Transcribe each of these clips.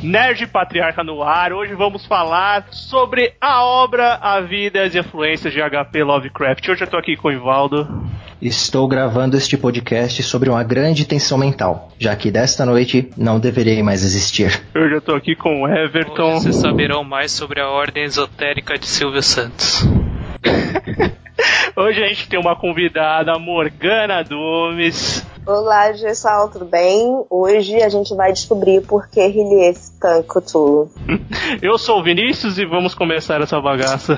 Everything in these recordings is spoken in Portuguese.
Nerd Patriarca no ar. Hoje vamos falar sobre a obra, a vida e as influências de H.P. Lovecraft. Hoje eu tô aqui com o Ivaldo. Estou gravando este podcast sobre uma grande tensão mental, já que desta noite não deverei mais existir. Hoje eu tô aqui com o Everton. Hoje vocês saberão mais sobre a ordem esotérica de Silvio Santos. Hoje a gente tem uma convidada, Morgana Dumes. Olá, pessoal, tudo bem? Hoje a gente vai descobrir por que Relief Cthulhu. Eu sou o Vinícius e vamos começar essa bagaça.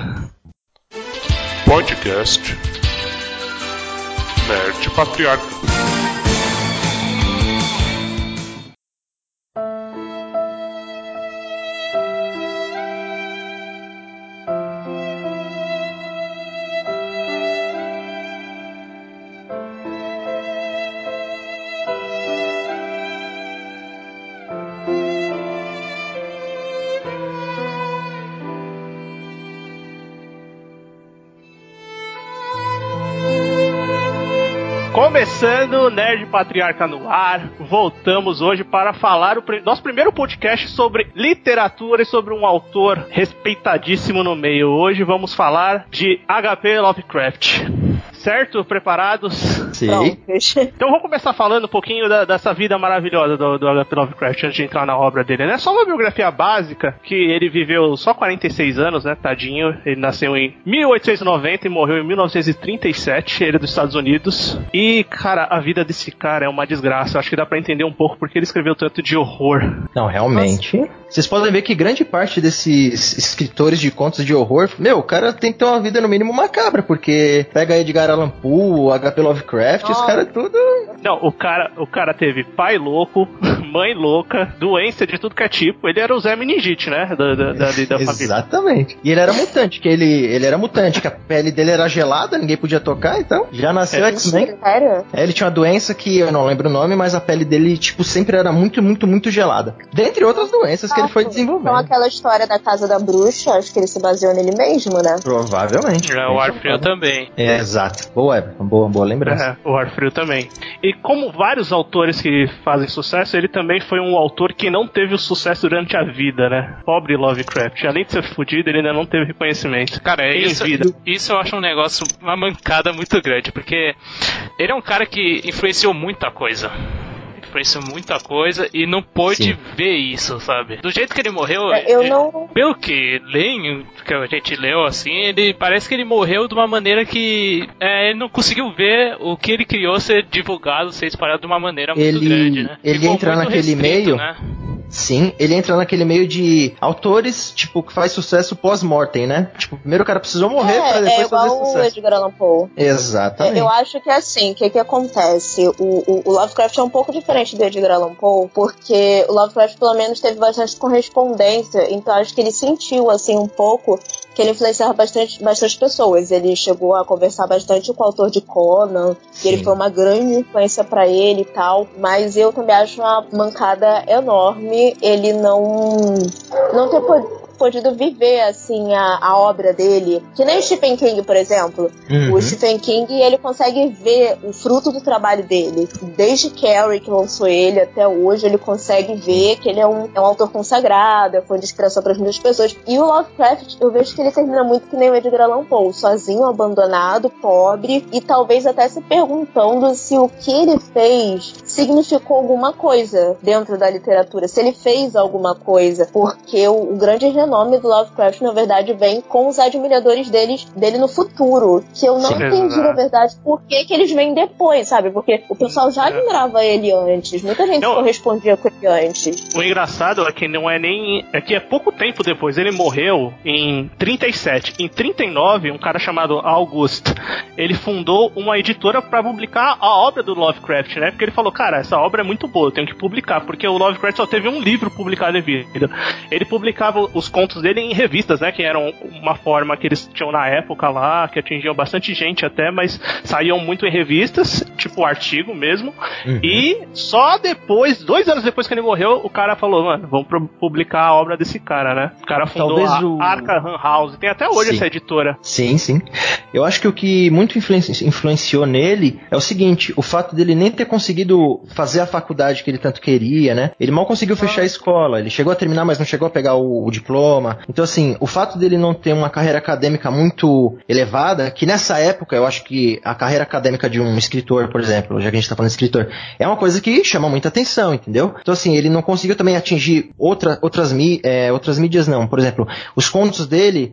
Podcast Nerd Patriarca. Começando o Nerd Patriarca no ar, voltamos hoje para falar nosso primeiro podcast sobre literatura e sobre um autor respeitadíssimo no meio. Hoje vamos falar de H.P. Lovecraft. Certo? Preparados? Sim. Então vamos começar falando um pouquinho dessa vida maravilhosa do H.P. Lovecraft antes de entrar na obra dele, né? Só uma biografia básica, que ele viveu só 46 anos, né? Tadinho. Ele nasceu em 1890 e morreu em 1937. Ele é dos Estados Unidos. E, cara, a vida desse cara é uma desgraça. Eu acho que dá pra entender um pouco porque ele escreveu tanto de horror. Não, realmente. Nossa. Vocês podem ver que grande parte desses escritores de contos de horror, o cara tem que ter uma vida no mínimo macabra, porque pega Edgar Allan Poe, H.P. Lovecraft, os caras tudo... Não, o cara teve pai louco, mãe louca, doença de tudo que é tipo. Ele era o Zé Meningite, né? Da família. Exatamente. E ele era mutante, que ele era mutante, que a pele dele era gelada, ninguém podia tocar, então já nasceu X-Men. Ele tinha uma doença que eu não lembro o nome, mas a pele dele, tipo, sempre era muito, muito, muito gelada. Dentre outras doenças que ele foi desenvolvendo. Então aquela história da Casa da Bruxa, acho que ele se baseou nele mesmo, né? Provavelmente. O Ar Frio também. É, exato. Boa, boa lembrança. O Ar Frio também. E como vários autores que fazem sucesso, ele também foi um autor que não teve o sucesso durante a vida, né? Pobre Lovecraft. Além de ser fudido, ele ainda não teve reconhecimento. Cara, isso eu acho um negócio, uma mancada muito grande, porque ele é um cara que influenciou muita coisa e não pôde ver isso, sabe? Do jeito que ele morreu, pelo que a gente leu assim, ele parece que ele morreu de uma maneira que ele não conseguiu ver o que ele criou ser divulgado, ser espalhado de uma maneira muito grande, né? Ele entra naquele meio, né? Sim, ele entra naquele meio de autores, tipo, que faz sucesso pós-mortem, né? Tipo, primeiro o cara precisou morrer pra depois fazer sucesso. É igual o Edgar Allan Poe. Exatamente. Eu acho que é assim, o que acontece? O Lovecraft é um pouco diferente do Edgar Allan Poe, porque o Lovecraft pelo menos teve bastante correspondência, então acho que ele sentiu, assim, um pouco que ele influenciava bastante pessoas. Ele chegou a conversar bastante com o autor de Conan, que ele foi uma grande influência pra ele e tal, mas eu também acho uma mancada enorme ele não ter podido viver, assim, a obra dele. Que nem Stephen King, por exemplo. O Stephen King, ele consegue ver o fruto do trabalho dele. Desde Carrie, que lançou ele, até hoje, ele consegue ver que ele é um autor consagrado, foi de inspiração para muitas pessoas. E o Lovecraft, eu vejo que ele termina muito que nem o Edgar Allan Poe, sozinho, abandonado, pobre, e talvez até se perguntando se o que ele fez significou alguma coisa dentro da literatura, se ele fez alguma coisa, porque o grande renome do Lovecraft, na verdade, vem com os admiradores dele no futuro, que eu não entendi, na verdade, por que eles vêm depois, sabe? Porque o pessoal já admirava ele antes, muita gente correspondia com ele antes. O engraçado é que não é nem... é que é pouco tempo depois, ele morreu em 37. Em 39, um cara chamado August, ele fundou uma editora pra publicar a obra do Lovecraft, né? Porque ele falou, cara, essa obra é muito boa, eu tenho que publicar, porque o Lovecraft só teve um livro publicado em vida. Ele publicava os contos dele em revistas, né? Que eram uma forma que eles tinham na época lá, que atingiam bastante gente até, mas saíam muito em revistas, tipo artigo mesmo. E só depois, 2 anos depois que ele morreu, o cara falou, mano, vamos publicar a obra desse cara, né? O cara fundou a Arkham House. Tem até hoje essa editora. Sim, sim. Eu acho que o que muito influenciou nele é o seguinte, o fato dele nem ter conseguido fazer a faculdade que ele tanto queria, né? Ele mal conseguiu fechar a escola. Ele chegou a terminar, mas não chegou a pegar o diploma. Então, assim, o fato dele não ter uma carreira acadêmica muito elevada, que nessa época eu acho que a carreira acadêmica de um escritor, por exemplo, já que a gente tá falando de escritor, é uma coisa que chama muita atenção, entendeu? Então, assim, ele não conseguiu também atingir outras mídias, não. Por exemplo, os contos dele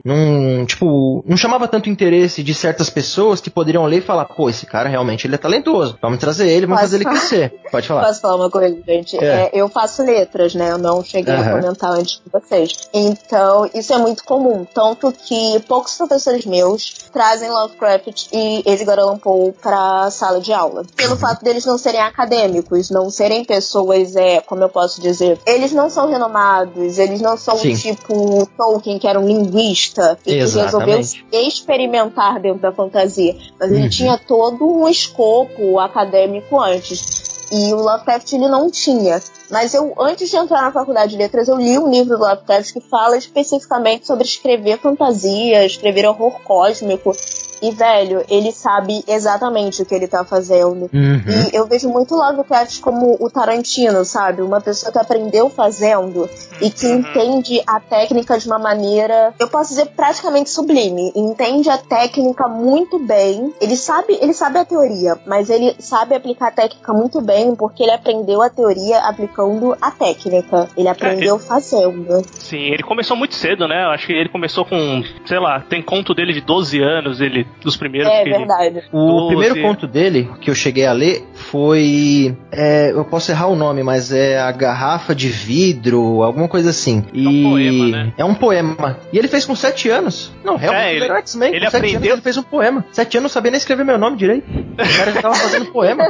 não chamava tanto interesse de certas pessoas que poderiam ler e falar, pô, esse cara realmente ele é talentoso, vamos trazer ele, vamos fazer ele crescer. Pode falar. Posso falar uma coisa, gente? Eu faço letras, né? Eu não cheguei a comentar antes de vocês. Então, isso é muito comum. Tanto que poucos professores meus trazem Lovecraft e Edgar Allan Poe pra sala de aula. Pelo fato deles não serem acadêmicos, não serem pessoas, como eu posso dizer, eles não são renomados, eles não são tipo Tolkien, que era um linguista e que resolveu experimentar dentro da fantasia. Mas ele tinha todo um escopo acadêmico antes. E o Lovecraft ele não tinha. Mas eu, antes de entrar na faculdade de letras, eu li um livro do Lovecraft que fala especificamente sobre escrever fantasia, escrever horror cósmico. E, velho, ele sabe exatamente o que ele tá fazendo. E eu vejo muito Lovecraft como o Tarantino, sabe? Uma pessoa que aprendeu fazendo e que entende a técnica de uma maneira, eu posso dizer, praticamente sublime. Entende a técnica muito bem. Ele sabe a teoria, mas ele sabe aplicar a técnica muito bem porque ele aprendeu a teoria aplicando a técnica. Ele aprendeu fazendo. Sim, ele começou muito cedo, né? Eu acho que ele começou com, sei lá, tem conto dele de 12 anos, dos primeiros que verdade. O primeiro conto dele que eu cheguei a ler foi... eu posso errar o nome, mas é A Garrafa de Vidro, alguma coisa assim. É um poema, né? É um poema. E ele fez com 7 anos. Não, realmente ele era X-Men. Ele aprendeu... 7 anos ele fez um poema. 7 anos não sabia nem escrever meu nome direito. O cara já tava fazendo poema.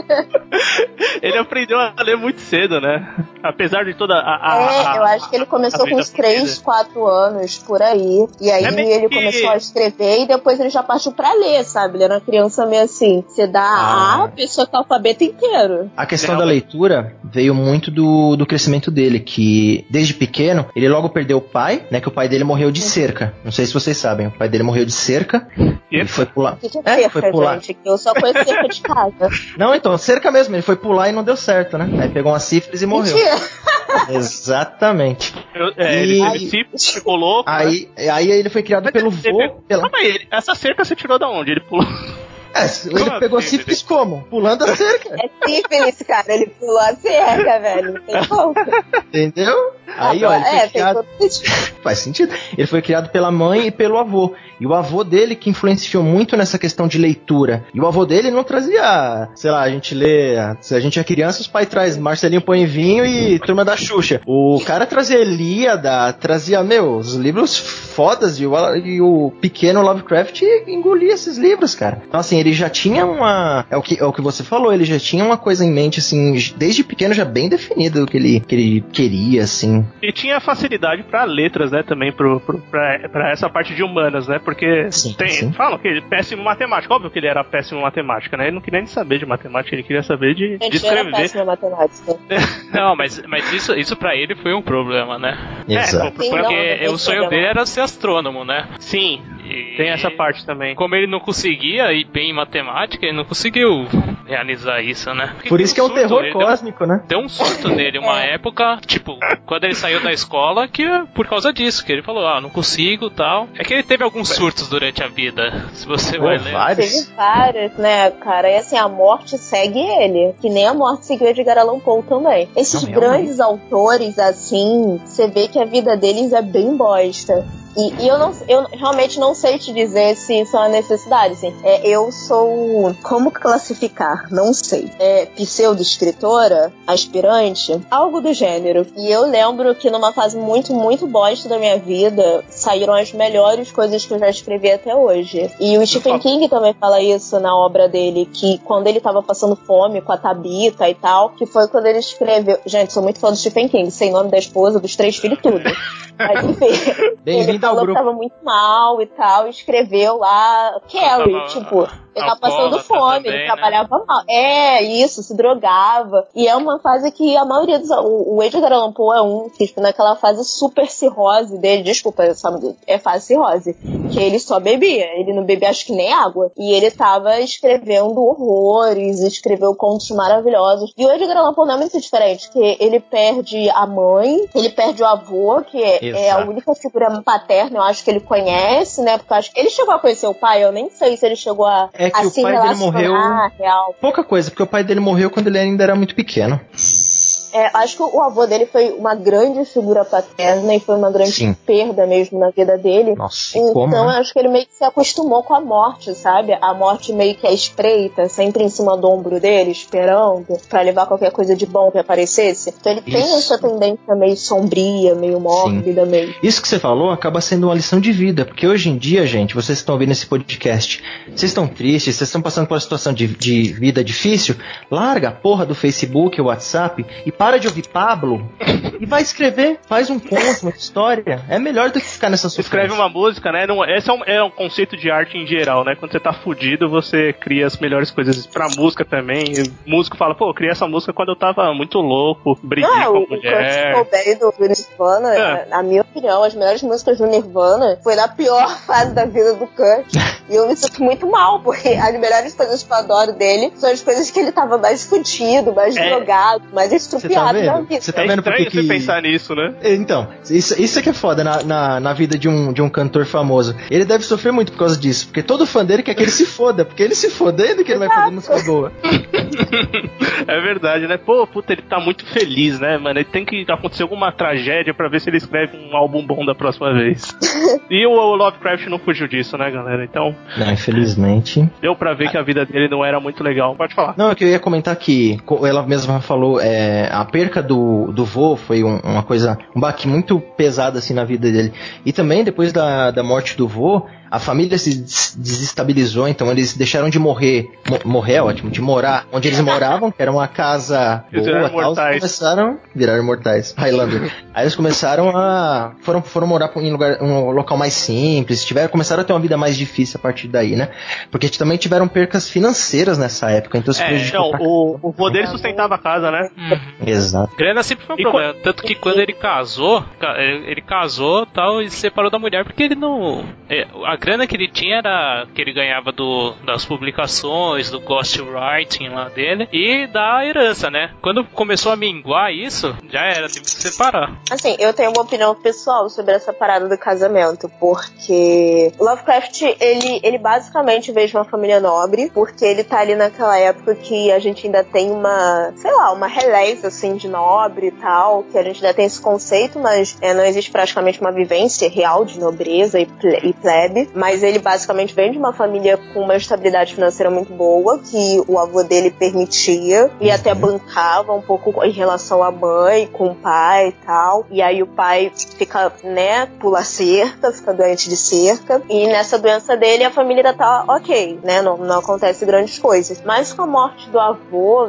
Ele aprendeu a ler muito cedo, né? Apesar de toda eu acho que ele começou com uns 3, 4 anos, por aí. E aí ele começou a escrever e depois ele já partiu pra ler, sabe? Ele era uma criança meio assim, você dá a pessoa com o alfabeto inteiro. A questão da leitura veio muito do crescimento dele, que desde pequeno, ele logo perdeu o pai, né? Que o pai dele morreu de cerca. Não sei se vocês sabem, o pai dele morreu de cerca. Ele foi pular. Que cerca, foi pular. Gente? Eu só conheço cerca de casa. Não, então, cerca mesmo, ele foi pular e não deu certo, né? Aí pegou uma sífilis e morreu. Exatamente. Ele teve sífilis, ficou louco. Aí ele foi criado pelo vô. Calma aí, essa cerca você tirou da onde? Ele pulou. Ele pegou sífilis como? Pulando a cerca. É sífilis, cara. Ele pulou a cerca, velho. Não tem como. Entendeu? Aí, ó, ele foi criado... Faz sentido. Ele foi criado pela mãe e pelo avô. E o avô dele que influenciou muito nessa questão de leitura. E o avô dele não trazia, sei lá, a gente lê... Se a gente é criança, os pais trazem Marcelinho Põe Vinho e Turma da Xuxa. O cara trazia Ilíada, trazia, os livros fodas. E o pequeno Lovecraft engolia esses livros, cara. Então, assim, ele já tinha uma... É o que você falou, ele já tinha uma coisa em mente, assim, desde pequeno já bem definido o que ele queria, assim. E tinha facilidade pra letras, né, também, pra essa parte de humanas, né, porque falam que ele é péssimo em matemática. Óbvio que ele era péssimo em matemática, né, ele não queria nem saber de matemática, ele queria saber de escrever. Ele era péssimo em matemática. Não, mas isso pra ele foi um problema, né? Exato. Porque o sonho dele era ser astrônomo, né? Sim. Tem essa parte também. Como ele não conseguia ir bem em matemática, ele não conseguiu realizar isso, né? Por isso que é um terror cósmico, né? Deu um surto nele uma época, tipo, quando ele saiu da escola, que por causa disso, que ele falou, não consigo, tal. É que ele teve alguns surtos durante a vida, se você vai ler. Teve vários, né, cara? E assim, a morte segue ele, que nem a morte seguiu Edgar Allan Poe também. Esses grandes autores, assim, você vê que a vida deles é bem bosta. E eu realmente não sei te dizer se isso é uma necessidade, assim. Eu sou... Como classificar? Não sei. Pseudo-escritora? Aspirante? Algo do gênero. E eu lembro que numa fase muito, muito bosta da minha vida, saíram as melhores coisas que eu já escrevi até hoje. E o Stephen King também fala isso na obra dele, que quando ele tava passando fome com a Tabitha e tal, que foi quando ele escreveu... Gente, sou muito fã do Stephen King, sei nome da esposa, dos 3 filhos, tudo. Mas enfim, ele falou que tava muito mal e tal, e escreveu lá Carrie, tipo, ele tava passando fome, também, ele trabalhava mal. Isso, se drogava. E é uma fase que a maioria dos... O Edgar Allan Poe é um que, tipo, naquela fase super cirrose dele, desculpa, é fase cirrose, que ele só bebia, ele não bebia acho que nem água. E ele tava escrevendo horrores, escreveu contos maravilhosos. E o Edgar Allan Poe não é muito diferente, que ele perde a mãe, ele perde o avô, que é a única figura paterna, eu acho que ele conhece, né? Porque eu acho que ele chegou a conhecer o pai, eu nem sei se ele chegou a que o pai dele morreu real. Pouca coisa, porque o pai dele morreu quando ele ainda era muito pequeno. Acho que o avô dele foi uma grande figura paterna e foi uma grande perda mesmo na vida dele. Nossa, então acho que ele meio que se acostumou com a morte, sabe? A morte meio que é espreita, sempre em cima do ombro dele, esperando pra levar qualquer coisa de bom que aparecesse. Então ele tem essa tendência meio sombria, meio mórbida, meio... Isso que você falou acaba sendo uma lição de vida, porque hoje em dia, gente, vocês estão ouvindo esse podcast, vocês estão tristes, vocês estão passando por uma situação de vida difícil, larga a porra do Facebook, o WhatsApp e para de ouvir Pablo e vai escrever, faz um conto, uma história. É melhor do que ficar nessa sofrência. Escreve uma música, né? Esse é um conceito de arte em geral, né? Quando você tá fudido, você cria as melhores coisas pra música também. O músico fala, pô, eu criei essa música quando eu tava muito louco, briguei com a mulher. O Kurt Cobain do Nirvana, na minha opinião, as melhores músicas do Nirvana foi na pior fase da vida do Kurt. E eu me sinto muito mal, porque as melhores coisas que eu adoro dele são as coisas que ele tava mais fudido, mais drogado, mais estrupiado. Você tá vendo porque você pensar nisso, né? Então, isso é que é foda na vida de um cantor famoso. Ele deve sofrer muito por causa disso, porque todo fã dele quer que ele se foda, porque ele se fodendo que ele vai fazer música boa. É verdade, né? Pô, puta, ele tá muito feliz, né, mano? Ele tem que acontecer alguma tragédia pra ver se ele escreve um álbum bom da próxima vez. E o Lovecraft não fugiu disso, né, galera? Então... Não, infelizmente... Deu pra ver que a vida dele não era muito legal. Pode falar. Não, é que eu ia comentar que ela mesma falou, a perca do vô foi uma coisa, um baque muito pesado assim na vida dele. E também depois da morte do vô, a família se desestabilizou, então eles deixaram de morrer é ótimo, de morar onde eles moravam, que era uma casa boa, viraram mortais, Highlander. Aí eles começaram foram morar em um local mais simples, começaram a ter uma vida mais difícil a partir daí, né? Porque também tiveram percas financeiras nessa época, então o vô dele sustentava a casa, né? Exato. Grana sempre foi um problema, tanto que quando ele casou tal, e se separou da mulher, porque ele não... A grana que ele tinha era que ele ganhava das publicações, do ghostwriting lá dele e da herança, né? Quando começou a minguar isso, já era, teve que separar. Assim, eu tenho uma opinião pessoal sobre essa parada do casamento, porque Lovecraft, ele basicamente veio de uma família nobre, porque ele tá ali naquela época que a gente ainda tem uma relés, assim, de nobre e tal, que a gente ainda tem esse conceito, mas não existe praticamente uma vivência real de nobreza e plebe. Mas ele basicamente vem de uma família com uma estabilidade financeira muito boa, que o avô dele permitia e até bancava um pouco em relação à mãe, com o pai e tal. E aí o pai fica, né, pula cerca, fica doente de cerca. E nessa doença dele a família ainda tá ok, né, não acontece grandes coisas. Mas com a morte do avô,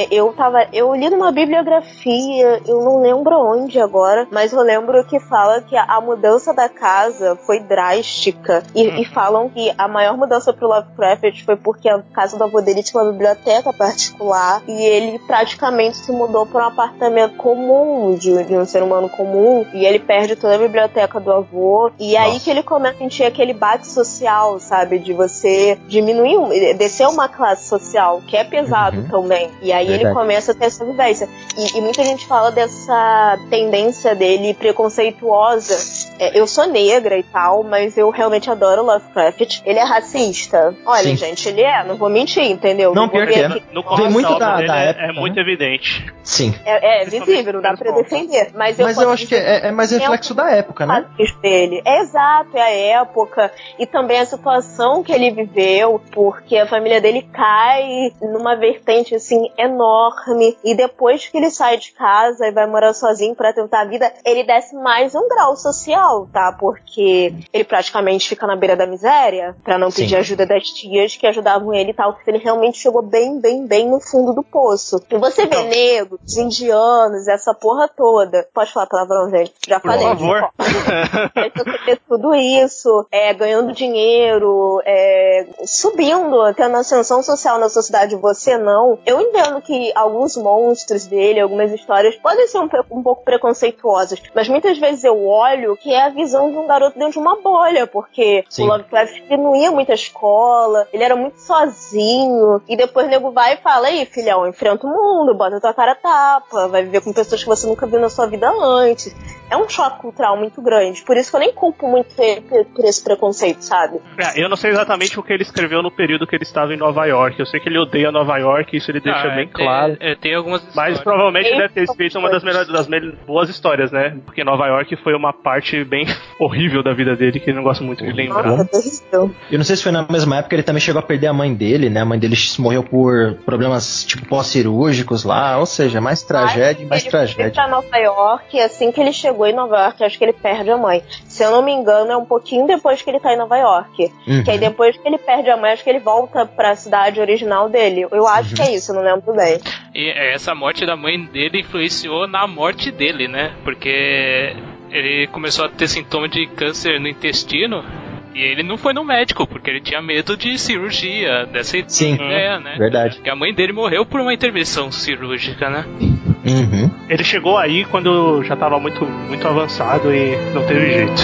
eu li numa bibliografia, eu não lembro onde agora, mas eu lembro que fala que a mudança da casa foi drástica. E falam que a maior mudança pro Lovecraft foi porque a casa do avô dele tinha uma biblioteca particular e ele praticamente se mudou para um apartamento comum, de um ser humano comum, e ele perde toda a biblioteca do avô. E aí que ele começa a sentir aquele bate social, sabe? De você descer uma classe social, que é pesado também. E aí ele começa a ter essa vivência. E muita gente fala dessa tendência dele preconceituosa. Eu sou negra e tal, mas eu realmente adoro Lovecraft. Ele é racista? Olha, gente, ele não vou mentir, entendeu? Não, pior que é. Vem muito da época. É muito evidente. Sim. É visível, não dá pra defender. Mas eu acho que é mais reflexo da época, né? Dele. Exato, é a época. E também a situação que ele viveu, porque a família dele cai numa vertente, assim, enorme. E depois que ele sai de casa e vai morar sozinho pra tentar a vida, ele desce mais um grau social, tá? Porque ele praticamente fica na beira da miséria, pra não pedir ajuda das tias que ajudavam ele e tal, porque ele realmente chegou bem no fundo do poço. E você vê negros, indianos, essa porra toda. Pode falar palavrão, gente? Já falei. Por favor. Aí você vê tudo isso, ganhando dinheiro, subindo, tendo ascensão social na sociedade, você não. Eu entendo que alguns monstros dele, algumas histórias, podem ser um pouco preconceituosas, mas muitas vezes eu olho que é a visão de um garoto dentro de uma bolha, porque o Lovecraft não ia muito à escola, ele era muito sozinho, e depois o nego vai e fala, aí filhão, enfrenta o mundo, bota tua cara a tapa, vai viver com pessoas que você nunca viu na sua vida antes. É um choque cultural muito grande, por isso que eu nem culpo muito por esse preconceito, sabe? Eu não sei exatamente o que ele escreveu no período que ele estava em Nova York, eu sei que ele odeia Nova York, isso ele deixa bem claro. Tem algumas histórias. Mas provavelmente deve ter escrito uma das boas histórias, né? Porque Nova York foi uma parte bem horrível da vida dele, que ele não gosta muito de lembrar. Eu não sei se foi na mesma época, ele também chegou a perder a mãe dele, né? A mãe dele morreu por problemas, tipo, pós-cirúrgicos lá, ou seja, mais tragédia e mais tragédia. Ele foi pra Nova York, e assim que ele chegou em Nova York, acho que ele perde a mãe. Se eu não me engano, é um pouquinho depois que ele tá em Nova York. Que aí depois que ele perde a mãe, acho que ele volta pra cidade original dele. Eu acho que é isso, eu não lembro bem. E essa morte da mãe dele influenciou na morte dele, né? Porque ele começou a ter sintoma de câncer no intestino. E ele não foi no médico, porque ele tinha medo de cirurgia, dessa ideia, né? Verdade. Porque a mãe dele morreu por uma intervenção cirúrgica, né? Ele chegou aí quando já estava muito, muito avançado e não teve jeito.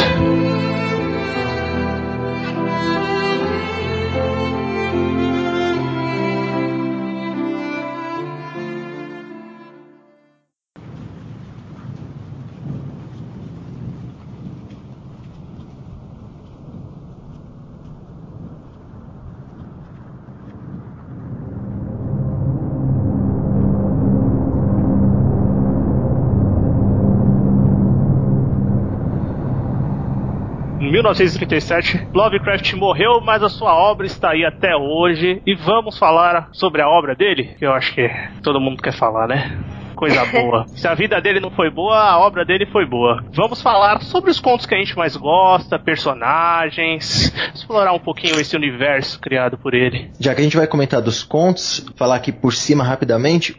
Em 1937, Lovecraft morreu, mas a sua obra está aí até hoje. E vamos falar sobre a obra dele, que eu acho que todo mundo quer falar, né? Coisa boa. Se a vida dele não foi boa, a obra dele foi boa. Vamos falar sobre os contos que a gente mais gosta, personagens, explorar um pouquinho esse universo criado por ele. Já que a gente vai comentar dos contos, falar aqui por cima rapidamente,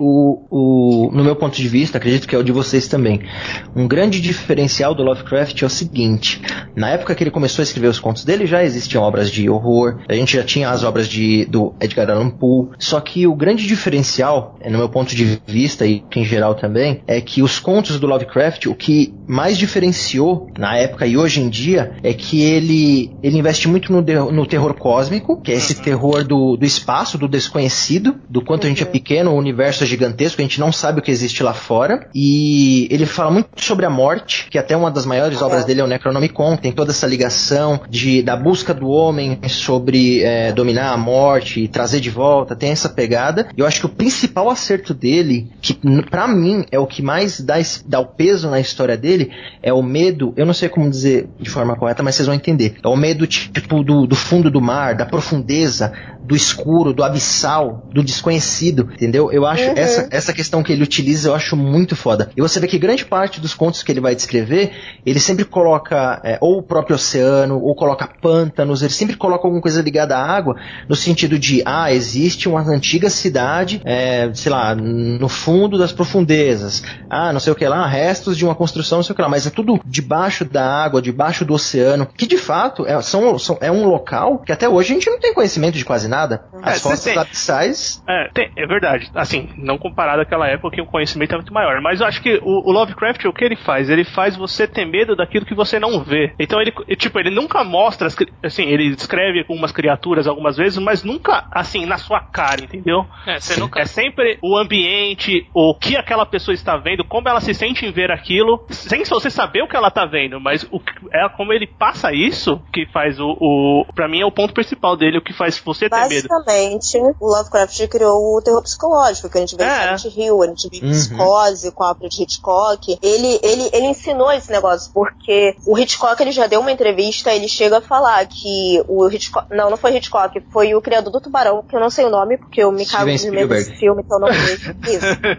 no meu ponto de vista, acredito que é o de vocês também, um grande diferencial do Lovecraft é o seguinte: na época que ele começou a escrever os contos dele, já existiam obras de horror, a gente já tinha as obras do Edgar Allan Poe, só que o grande diferencial, no meu ponto de vista e em geral também, é que os contos do Lovecraft, o que mais diferenciou na época e hoje em dia, é que ele investe muito no terror cósmico, que é esse terror do espaço, do desconhecido, do quanto a gente é pequeno, o universo é gigantesco, a gente não sabe o que existe lá fora, e ele fala muito sobre a morte, que até uma das maiores obras dele é o Necronomicon, tem toda essa ligação da busca do homem sobre dominar a morte e trazer de volta, tem essa pegada. Eu acho que o principal acerto dele, que pra mim é o que mais dá o peso na história dele, é o medo, eu não sei como dizer de forma correta, mas vocês vão entender. É o medo tipo do fundo do mar, da profundeza, do escuro, do abissal, do desconhecido, entendeu? Eu acho essa questão que ele utiliza, eu acho muito foda. E você vê que grande parte dos contos que ele vai descrever, ele sempre coloca ou o próprio oceano, ou coloca pântanos, ele sempre coloca alguma coisa ligada à água, no sentido de, existe uma antiga cidade, sei lá, no fundo das profundezas, não sei o que lá, restos de uma construção, não sei o que lá, mas é tudo debaixo da água, debaixo do oceano, que de fato é um local que até hoje a gente não tem conhecimento de quase nada. As fotos abissais... É verdade, assim, não comparado àquela época que o conhecimento é muito maior, mas eu acho que o Lovecraft, o que ele faz? Ele faz você ter medo daquilo que você não vê. Então ele nunca mostra, assim, ele descreve algumas criaturas algumas vezes, mas nunca, assim, na sua cara, entendeu? É sempre o ambiente, o que aquela pessoa está vendo, como ela se sente em ver aquilo, sem você saber o que ela está vendo, mas como ele passa isso, que faz pra mim é o ponto principal dele, o que faz você ter medo. Basicamente, o Lovecraft criou o terror psicológico, que a gente vê em Silent Hill, a gente vê em Psicose, com a obra de Hitchcock. Ele ensinou esse negócio, porque o Hitchcock, ele já deu uma entrevista, ele chega a falar que o Hitchcock... Não foi Hitchcock, foi o criador do Tubarão, que eu não sei o nome, porque eu me cago de medo desse filme, então eu não vejo isso. Ele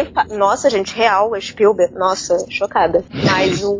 Nossa, gente, real, o Spielberg. Nossa, chocada. Mas o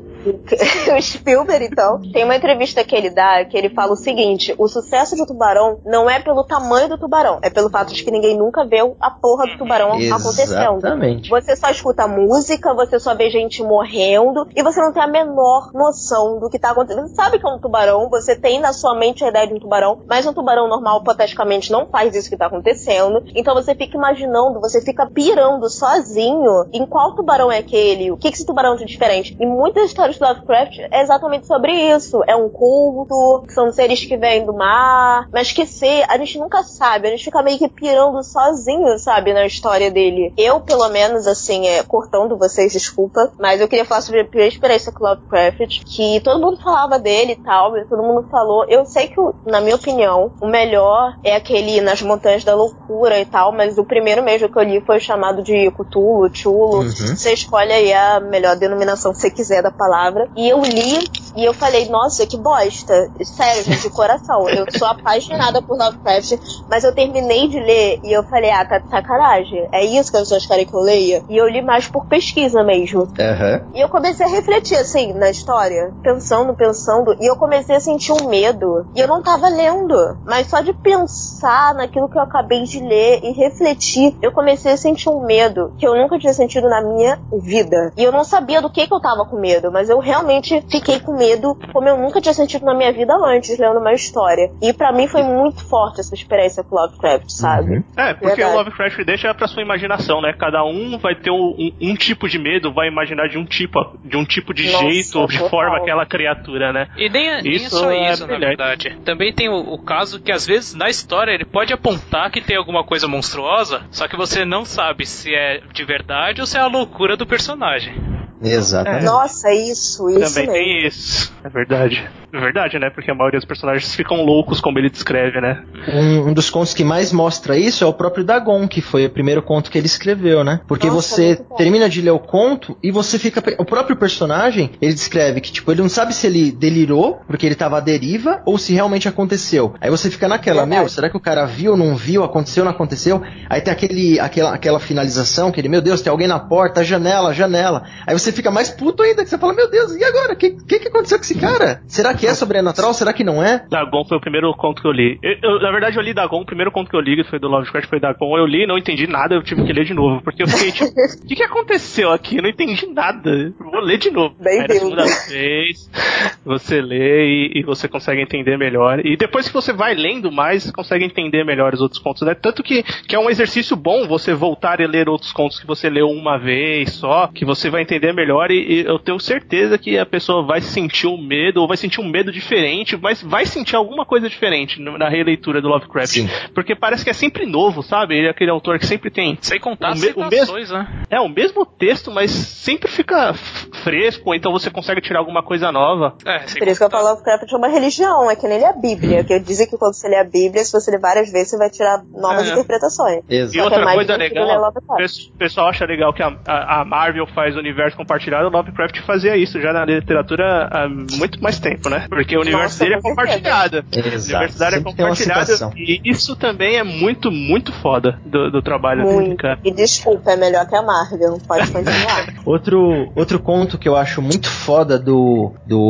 Spielberg, então, tem uma entrevista que ele dá, que ele fala o seguinte: o sucesso de Tubarão não é pelo tamanho do tubarão, é pelo fato de que ninguém nunca vê a porra do tubarão acontecendo. Exatamente. Você só escuta a música, você só vê gente morrendo, e você não tem a menor noção do que tá acontecendo. Você sabe que é um tubarão, você tem na sua mente a ideia de um tubarão, mas um tubarão normal, hipoteticamente, não faz isso que tá acontecendo. Então você fica imaginando, você fica pirando sozinho em qual tubarão é aquele, o que esse tubarão tem diferente. E muitas histórias do Lovecraft é exatamente sobre isso. É um culto, são seres que vêm do mar, mas que a gente nunca sabe, a gente fica meio que pirando sozinho, sabe, na história dele. Eu, pelo menos, assim, cortando vocês, desculpa, mas eu queria falar sobre a primeira experiência com Lovecraft, que todo mundo falava dele e tal, todo mundo falou. Eu sei que, na minha opinião, o melhor é aquele Nas Montanhas da Loucura e tal, mas o primeiro mesmo que eu li foi o chamado de Cthulhu, Chulo. Você escolhe aí a melhor denominação que você quiser da palavra. E eu li e eu falei, nossa, que bosta. Sério, gente, de coração. Eu sou apaixonada por Lovecraft, mas eu terminei de ler e eu falei, tá de sacanagem. É isso que as pessoas querem que eu leia? E eu li mais por pesquisa mesmo. E eu comecei a refletir, assim, na história, pensando, e eu comecei a sentir um medo. E eu não tava lendo, mas só de pensar naquilo que eu acabei de ler e refletir, eu comecei a sentir um medo que eu nunca tinha sentido na minha vida. E eu não sabia do que eu tava com medo, mas eu realmente fiquei com medo como eu nunca tinha sentido na minha vida antes, lendo uma história. E pra mim foi muito forte essa experiência com Lovecraft, sabe? Porque o Lovecraft deixa pra sua imaginação, né? Cada um vai ter um tipo de medo, vai imaginar de um tipo de jeito, de forma aquela criatura, né? E nem é só isso, na verdade. Também tem o caso que, às vezes, na história, ele pode apontar que tem alguma coisa monstruosa, só que você não sabe se é de verdade ou se é a loucura do personagem. Exatamente. Nossa, isso Também mesmo. tem isso. É verdade. É verdade, né? Porque a maioria dos personagens ficam loucos, como ele descreve, né? Um dos contos que mais mostra isso é o próprio Dagon, que foi o primeiro conto que ele escreveu, né? Porque você termina de ler o conto e você fica... O próprio personagem, ele descreve que, tipo, ele não sabe se ele delirou porque ele tava à deriva ou se realmente aconteceu. Aí você fica naquela, será que o cara viu, não viu, aconteceu, não aconteceu? Aí tem aquela finalização, que ele, meu Deus, tem alguém na porta, janela. Aí você fica mais puto ainda, que você fala, meu Deus, e agora? O que aconteceu com esse cara? Será que é sobrenatural? Será que não é? Dagon foi o primeiro conto que eu li. Na verdade, eu li Dagon, o primeiro conto que eu li, que foi do Lovecraft, foi Dagon. Eu li, não entendi nada, eu tive que ler de novo, porque eu fiquei tipo, o que aconteceu aqui? Eu não entendi nada. Vou ler de novo. Aí na segunda vez, você lê e você consegue entender melhor. E depois que você vai lendo mais, você consegue entender melhor os outros contos, né? Tanto que é um exercício bom você voltar e ler outros contos que você leu uma vez só, que você vai entender melhor e eu tenho certeza que a pessoa vai sentir um medo, ou vai sentir um medo diferente, mas vai sentir alguma coisa diferente na releitura do Lovecraft. Sim. Porque parece que é sempre novo, sabe? Ele é aquele autor que sempre tem... Sem contar as citações, né? É, o mesmo texto, mas sempre fica fresco, então você consegue tirar alguma coisa nova. Por isso que eu falo Lovecraft é uma religião, é que nem ler a Bíblia, que dizem que quando você lê a Bíblia, se você ler várias vezes, você vai tirar novas interpretações. Exato. E outra coisa legal, o pessoal acha legal que a Marvel faz o universo compartilhado, o Lovecraft fazia isso já na literatura há muito mais tempo, né? Porque o universo dele é compartilhado. Exato. O universo dele é compartilhado. E isso também é muito, muito foda do trabalho dele, cara. E desculpa, é melhor que a Marvel. Pode continuar. Outro conto que eu acho muito foda do...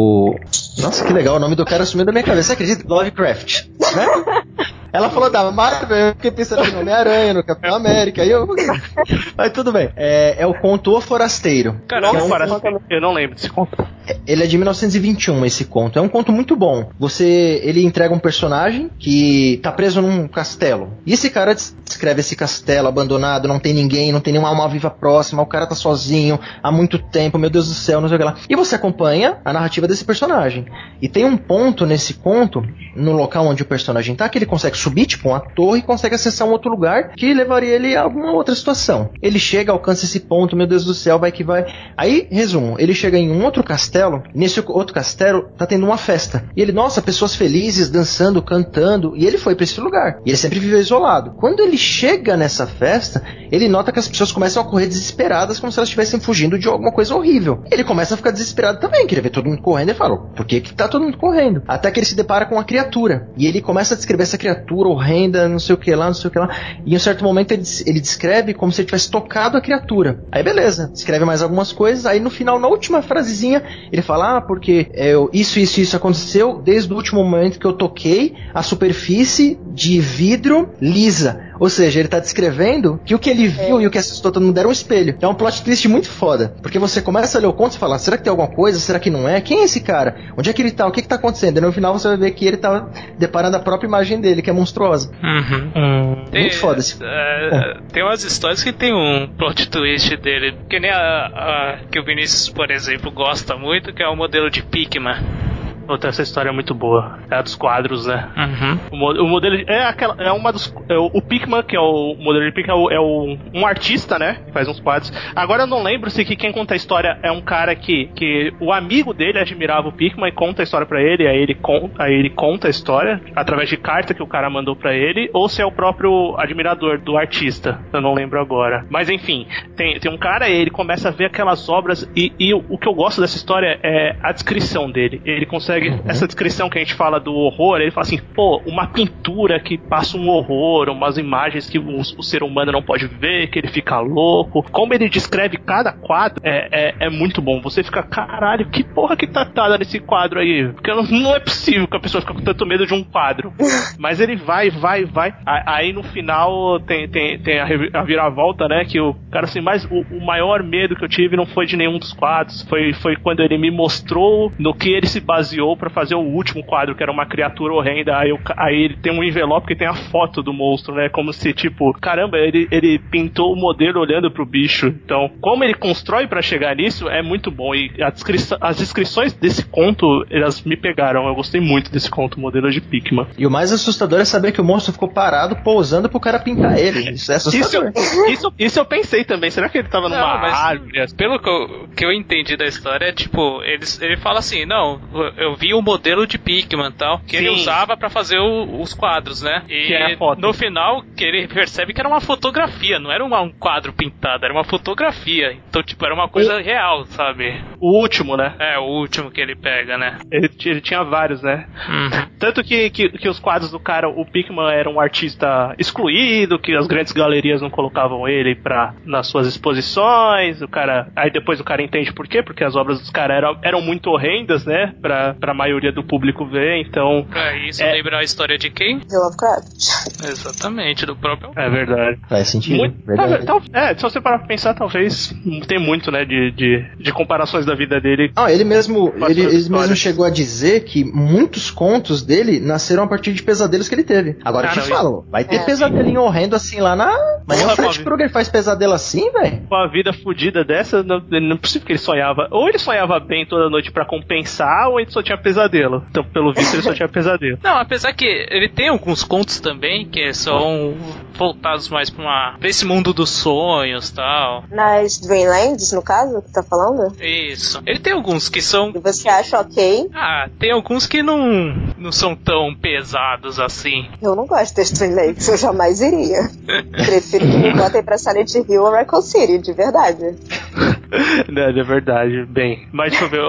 Nossa, que legal, o nome do cara sumiu da minha cabeça. Você acredita? Lovecraft, né? Ela falou da Marvel, eu fiquei pensando no Homem-Aranha, no Capitão América, aí eu... Mas tudo bem. É o conto O Forasteiro. Caramba, eu não lembro desse conto. Ele é de 1921, esse conto. É um conto muito bom. Ele entrega um personagem que tá preso num castelo. E esse cara descreve esse castelo abandonado, não tem ninguém, não tem nenhuma alma viva próxima, o cara tá sozinho há muito tempo, meu Deus do céu, não sei o que lá. E você acompanha a narrativa desse personagem. E tem um ponto nesse conto, no local onde o personagem tá, que ele consegue subir, tipo, uma torre e consegue acessar um outro lugar que levaria ele a alguma outra situação. Ele chega, alcança esse ponto, meu Deus do céu, vai que vai. Aí, resumo, ele chega em um outro castelo castelo, e nesse outro castelo tá tendo uma festa. E ele, nossa, pessoas felizes, dançando, cantando, e ele foi pra esse lugar. E ele sempre viveu isolado. Quando ele chega nessa festa, ele nota que as pessoas começam a correr desesperadas, como se elas estivessem fugindo de alguma coisa horrível. Ele começa a ficar desesperado também, queria ver todo mundo correndo, e fala, por que tá todo mundo correndo? Até que ele se depara com uma criatura. E ele começa a descrever essa criatura horrenda, não sei o que lá, e em um certo momento ele descreve como se ele tivesse tocado a criatura. Aí beleza, descreve mais algumas coisas, aí no final, na última frasezinha, ele fala, porque isso aconteceu desde o último momento que eu toquei a superfície de vidro lisa. Ou seja, ele tá descrevendo que o que ele viu e o que assustou todo mundo era um espelho. É um plot twist muito foda, porque você começa a ler o conto e fala, será que tem alguma coisa? Será que não é? Quem é esse cara? Onde é que ele tá? O que tá acontecendo? E no final você vai ver que ele tá deparando a própria imagem dele, que é monstruosa. Muito foda esse Tem umas histórias que tem um plot twist dele, que nem a que o Vinícius, por exemplo, gosta muito, que é o modelo de Pikmin. Outra, essa história é muito boa. É a dos quadros, né? O modelo é uma dos... o Pikmin, que é o modelo de Pikmin, um artista, né? Que faz uns quadros. Agora eu não lembro se quem conta a história é um cara que o amigo dele admirava o Pikmin e conta a história pra ele, aí ele conta a história através de carta que o cara mandou pra ele, ou se é o próprio admirador do artista. Eu não lembro agora. Mas enfim, tem um cara, ele começa a ver aquelas obras e o que eu gosto dessa história é a descrição dele. Ele consegue essa descrição que a gente fala do horror, ele fala assim, uma pintura que passa um horror, umas imagens que o ser humano não pode ver, que ele fica louco. Como ele descreve cada quadro, é muito bom. Você fica, caralho, que porra que tá nesse quadro aí? Porque não é possível que a pessoa fique com tanto medo de um quadro. Mas ele vai. Aí no final tem a viravolta, né, que o cara assim, mas o maior medo que eu tive não foi de nenhum dos quadros, foi quando ele me mostrou no que ele se baseou pra fazer o último quadro, que era uma criatura horrenda. Aí ele tem um envelope que tem a foto do monstro, né? Como se, tipo, caramba, ele pintou o modelo olhando pro bicho. Então, como ele constrói pra chegar nisso, é muito bom. E as descrições desse conto, elas me pegaram. Eu gostei muito desse conto, Modelo de Pikmin. E o mais assustador é saber que o monstro ficou parado, pousando pro cara pintar ele. Isso é assustador. Isso eu pensei também. Será que ele tava numa árvore? Pelo que eu entendi da história, é tipo, ele fala assim, não, eu vi o modelo de Pikmin e tal, que ele usava pra fazer os quadros, né? E no final, que ele percebe que era uma fotografia, não era um quadro pintado, era uma fotografia. Então, tipo, era uma coisa real, sabe? O último, né? É, o último que ele pega, né? Ele tinha vários, né? Tanto que os quadros do cara, o Pikmin era um artista excluído, que as grandes galerias não colocavam ele nas suas exposições. Aí depois o cara entende por quê, porque as obras dos caras eram muito horrendas, né? Pra maioria do público ver, então... Pra isso, lembrar a história de quem? De Lovecraft. Exatamente, do próprio... É verdade. Faz sentido. Se você parar pra pensar, talvez tem muito, né, de comparações da vida dele. Ele mesmo chegou a dizer que muitos contos dele nasceram a partir de pesadelos que ele teve. Agora eu te falo, vai ter pesadelinho horrendo assim lá na... Mas o Fred Krueger faz pesadelo assim, velho? Com a vida fodida dessa, não é possível que ele sonhava. Ou ele sonhava bem toda noite pra compensar, ou ele só tinha pesadelo. Então, pelo visto, ele só tinha pesadelo. Não, apesar que ele tem alguns contos também que são voltados mais pra esse mundo dos sonhos e tal. Nas Dreamlands, no caso, que tá falando? Isso. Ele tem alguns que são... E você acha ok? Tem alguns que não são tão pesados assim. Eu não gosto das Dreamlands, eu jamais iria. Prefiro que me botem pra Silent Hill ou Raccoon City, de verdade. É verdade, bem. Mas deixa eu ver,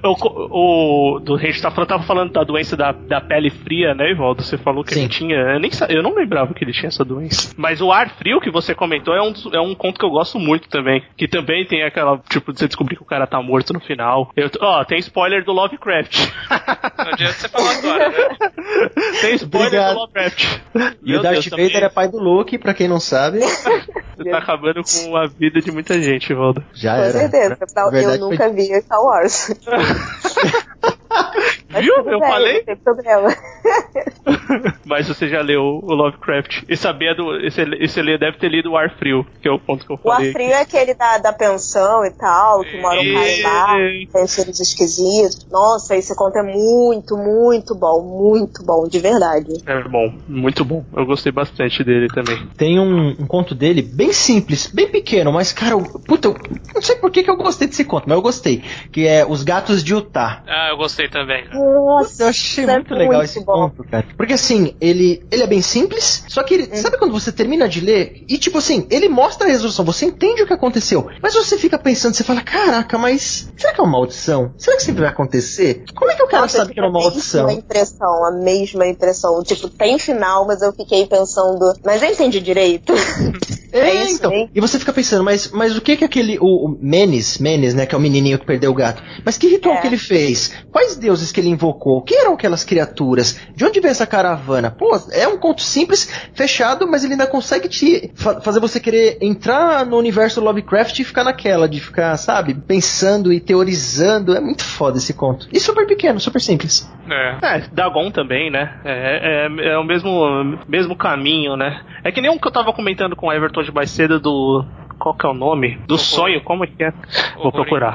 a gente tava falando da doença da pele fria, né, Ivaldo? Você falou que ele tinha. Eu não lembrava que ele tinha essa doença. Mas o ar frio que você comentou é um conto que eu gosto muito também. Que também tem aquela, tipo, de você descobrir que o cara tá morto no final. Tem spoiler do Lovecraft. Não adianta você falar agora, né? Tem spoiler do Lovecraft. E o Darth Vader é pai do Luke, pra quem não sabe. Você tá acabando com a vida de muita gente, Ivaldo. Já com era. certeza. Eu nunca vi Star Wars. Viu? Eu falei? Não tem problema. Mas você já leu o Lovecraft e sabia você deve ter lido o Ar Frio, que é o ponto que eu falei. O Ar Frio é aquele da pensão e tal, que mora um cara lá, tem seres esquisitos. Nossa, esse conto é muito, muito bom, de verdade. É bom, muito bom. Eu gostei bastante dele também. Tem um conto dele bem simples, bem pequeno, mas cara, eu não sei por que eu gostei desse conto, mas eu gostei, que é Os Gatos de Utah. Ah, eu gostei também. Nossa, eu achei muito legal esse conto, cara. Porque assim, ele é bem simples, só que ele, sabe quando você termina de ler e tipo assim, ele mostra a resolução, você entende o que aconteceu, mas você fica pensando, você fala, caraca, mas será que é uma maldição? Será que sempre vai acontecer? Como é que o cara sabe que é uma maldição? A mesma impressão. Tipo, tem final, mas eu fiquei pensando, mas eu entendi direito. É isso, então. Hein? E você fica pensando, mas o que aquele, o Menes, né, que é o menininho que perdeu o gato, mas que ritual que ele fez? Quais deuses que ele invocou? Quem eram aquelas criaturas? De onde veio essa caravana? Pô, é um conto simples, fechado, mas ele ainda consegue te fazer você querer entrar no universo Lovecraft e ficar naquela, de ficar, sabe, pensando e teorizando. É muito foda esse conto. E super pequeno, super simples. Dagon também, né? É o mesmo caminho, né? É que nem um que eu tava comentando com o Everton de mais cedo do... Qual que é o nome? Do sonho, como é que é? Vou procurar.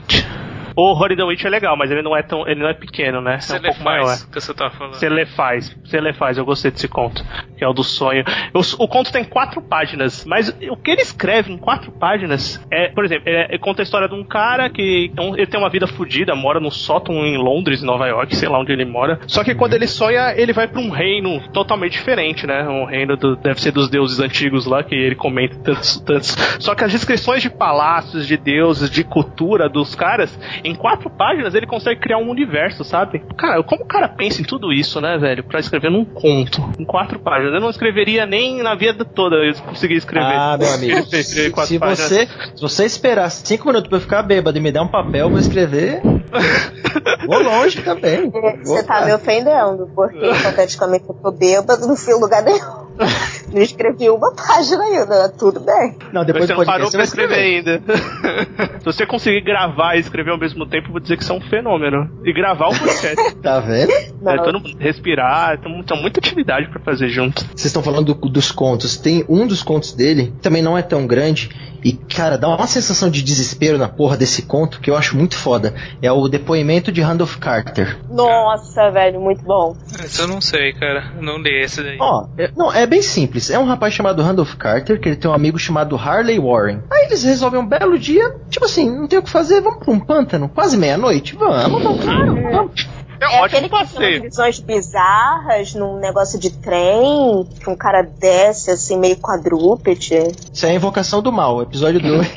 O Horror in the Witch é legal, mas ele não é pequeno, né? É um pouco maior. Que você tá falando. Celefaz, eu gostei desse conto, que é o do sonho. O conto tem 4 páginas, mas o que ele escreve em 4 páginas por exemplo, conta a história de um cara que ele tem uma vida fodida, mora no sótão em Londres, Nova York, sei lá onde ele mora. Só que quando ele sonha, ele vai pra um reino totalmente diferente, né? Um reino deve ser dos deuses antigos lá, que ele comenta tantos. Só que as descrições de palácios, de deuses, de cultura dos caras, em 4 páginas ele consegue criar um universo, sabe? Cara, como o cara pensa em tudo isso, né, velho? Pra escrever num conto, em 4 páginas. Eu não escreveria nem na vida toda, eu consegui escrever. Ah, meu amigo, se você esperar 5 minutos pra eu ficar bêbado e me der um papel, eu vou escrever. Vou longe também. Você tá me ofendendo, porque hipoteticamente eu tô bêbado, não fui em lugar nenhum. Não escrevi uma página ainda, tudo bem. Não, depois você não parou pra escrever ainda. Se você conseguir gravar e escrever ao mesmo tempo, eu vou dizer que isso é um fenômeno. E gravar o podcast. Tá vendo? Todo mundo respirar, tem muita atividade pra fazer junto. Vocês estão falando dos contos. Tem um dos contos dele, também não é tão grande, e, cara, dá uma sensação de desespero na porra desse conto que eu acho muito foda. É o Depoimento de Randolph Carter. Nossa, velho, muito bom. Isso eu não sei, cara. Eu não li esse daí. É bem simples. É um rapaz chamado Randolph Carter, que ele tem um amigo chamado Harley Warren. Aí eles resolvem um belo dia, tipo assim, não tem o que fazer, vamos pra um pântano, quase meia-noite? Vamos. É aquele que tem umas visões bizarras num negócio de trem, que um cara desce assim, meio quadrúpede. Isso é a Invocação do Mal, episódio 2.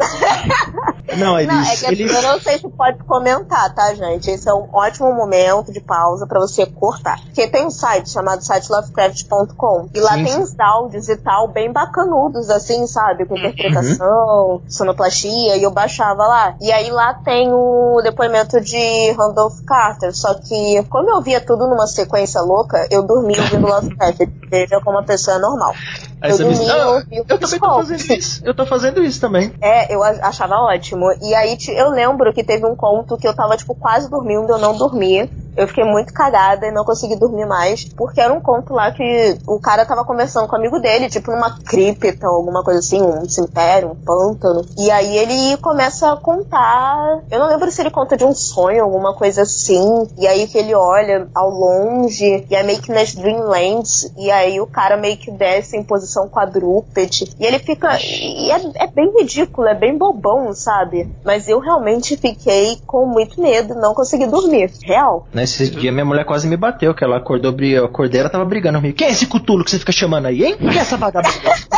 Não, eu não sei se pode comentar, tá, gente? Esse é um ótimo momento de pausa pra você cortar. Porque tem um site chamado sitelovecraft.com e lá tem uns áudios e tal, bem bacanudos, assim, sabe? Com interpretação, sonoplastia, e eu baixava lá. E aí lá tem o depoimento de Randolph Carter, só que como eu via tudo numa sequência louca, eu dormia ouvindo Lovecraft. Veja como uma pessoa é normal. Eu também tô fazendo isso. Eu tô fazendo isso também. Eu achava ótimo. E aí eu lembro que teve um conto que eu tava, tipo, quase dormindo, eu não dormia. Eu fiquei muito cagada e não consegui dormir mais, porque era um conto lá que o cara tava conversando com o amigo dele, tipo numa cripta, alguma coisa assim, um cemitério, um pântano. E aí ele começa a contar, eu não lembro se ele conta de um sonho, alguma coisa assim, e aí que ele olha ao longe, e é meio que nas Dreamlands, e aí o cara meio que desce em posição quadrúpede, e ele fica, e é bem ridículo, é bem bobão, sabe? Mas eu realmente fiquei com muito medo, não consegui dormir, real. Nesse dia minha mulher quase me bateu, que ela acordou, eu acordei, ela tava brigando comigo. Quem é esse cutulo que você fica chamando aí, hein? Quem é essa vagabunda?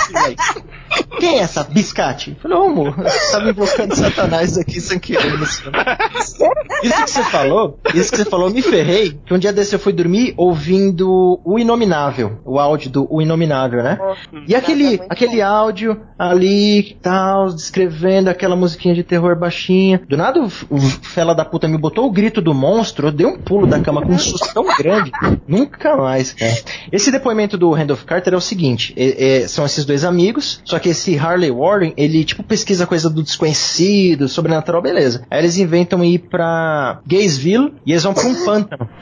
Quem é essa biscate? Eu falei, amor, você tá me invocando Satanás aqui sem querer. Isso que você falou, me ferrei, que um dia desse eu fui dormir ouvindo o Inominável, o áudio do O Inominável, né? E aquele áudio ali, tal, descrevendo aquela musiquinha de terror baixinha. Do nada o fela da puta me botou o grito do monstro, eu dei um pulo da cama com um susto tão grande. Nunca mais, cara. Esse depoimento do Randolph Carter é o seguinte, são esses dois amigos, só que esse Harley Warren, ele tipo pesquisa coisa do desconhecido, sobrenatural, beleza. Aí eles inventam ir pra Gaysville e eles vão pra um pântano.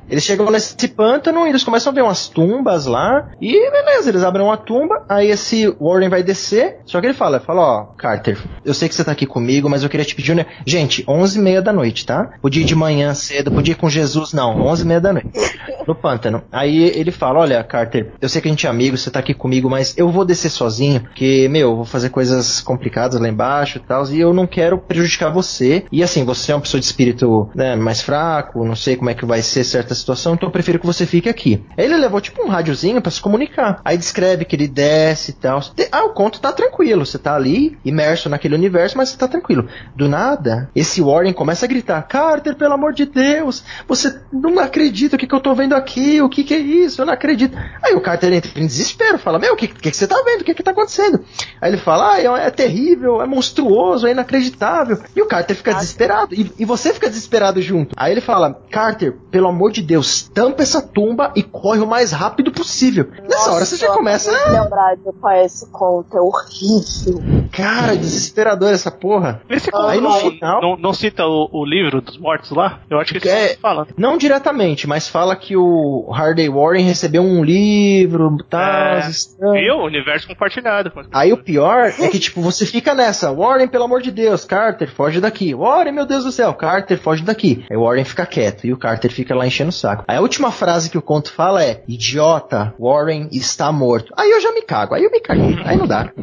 Eles chegam nesse pântano e eles começam a ver umas tumbas lá. E beleza, eles abrem uma tumba. Aí esse Warren vai descer. Só que ele fala, ó, Carter, eu sei que você tá aqui comigo, mas eu queria te pedir... Gente, 11h30 da noite, tá? Podia ir de manhã cedo, podia ir com Jesus, não. 11h30 da noite. No pântano. Aí ele fala, olha, Carter, eu sei que a gente é amigo, você tá aqui comigo, mas eu vou descer sozinho, porque, eu vou fazer coisas complicadas lá embaixo e tal, e eu não quero prejudicar você. E assim, você é uma pessoa de espírito, né, mais fraco, não sei como é que vai ser certa situação, então eu prefiro que você fique aqui. Aí ele levou tipo um rádiozinho pra se comunicar. Aí descreve que ele desce e tal. O conto tá tranquilo, você tá ali, imerso naquele universo, mas você tá tranquilo. Do nada, esse Warren começa a gritar, Carter, pelo amor de Deus, você não acredita o que eu tô vendo aqui, o que é isso, eu não acredito. Aí o Carter entra em desespero, fala, o que você tá vendo, o que tá acontecendo? Aí ele fala, é terrível, é monstruoso, é inacreditável. E o Carter fica desesperado, e você fica desesperado junto. Aí ele fala, Carter, pelo amor de Deus, tampa essa tumba e corre o mais rápido possível. Nessa hora você já começa a lembrar de qual é esse conto, é horrível. Cara, desesperador essa porra. Esse conto aí no final não cita o livro dos mortos lá? Eu acho que ele fala. Não diretamente, mas fala que o Hardy Warren recebeu um livro, tal, viu? Universo compartilhado. Aí o pior é que, tipo, você fica nessa, Warren, pelo amor de Deus, Carter, foge daqui. Warren, meu Deus do céu, Carter, foge daqui. Aí o Warren fica quieto e o Carter fica lá enchendo o saco. Aí a última frase que o conto fala é, idiota, Warren está morto. Aí eu já me cago, aí eu me caguei, aí não dá.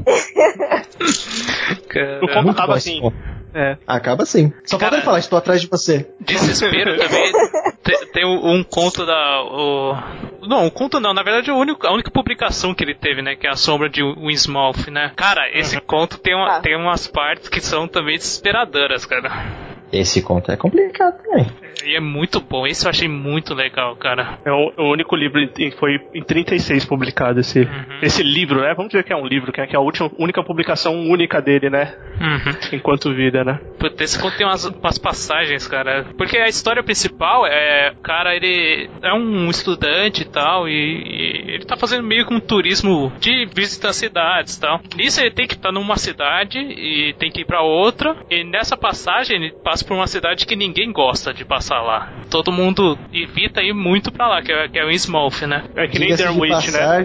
O conto acaba assim. Acaba assim. Só pode falar, estou atrás de você. Desespero também. Tem um conto Não, um conto não. Na verdade, a única publicação que ele teve, né? Que é A Sombra de Innsmouth, né? Cara, esse conto tem umas partes que são também desesperadoras, cara. Esse conto é complicado também. E é muito bom. Esse eu achei muito legal, cara. É o único livro, foi em 36 publicado esse livro, né? Vamos dizer que é um livro, que é a única publicação única dele, né? Enquanto vida, né? Puta, esse conto tem umas passagens, cara. Porque a história principal o cara, ele é um estudante e tal, e ele tá fazendo meio que um turismo de visita às cidades e tal. Nisso ele tem que estar numa cidade e tem que ir pra outra, e nessa passagem ele passa por uma cidade que ninguém gosta de passar lá. Todo mundo evita ir muito pra lá, que é o Innsmouth, né? É que nem Derwich, né?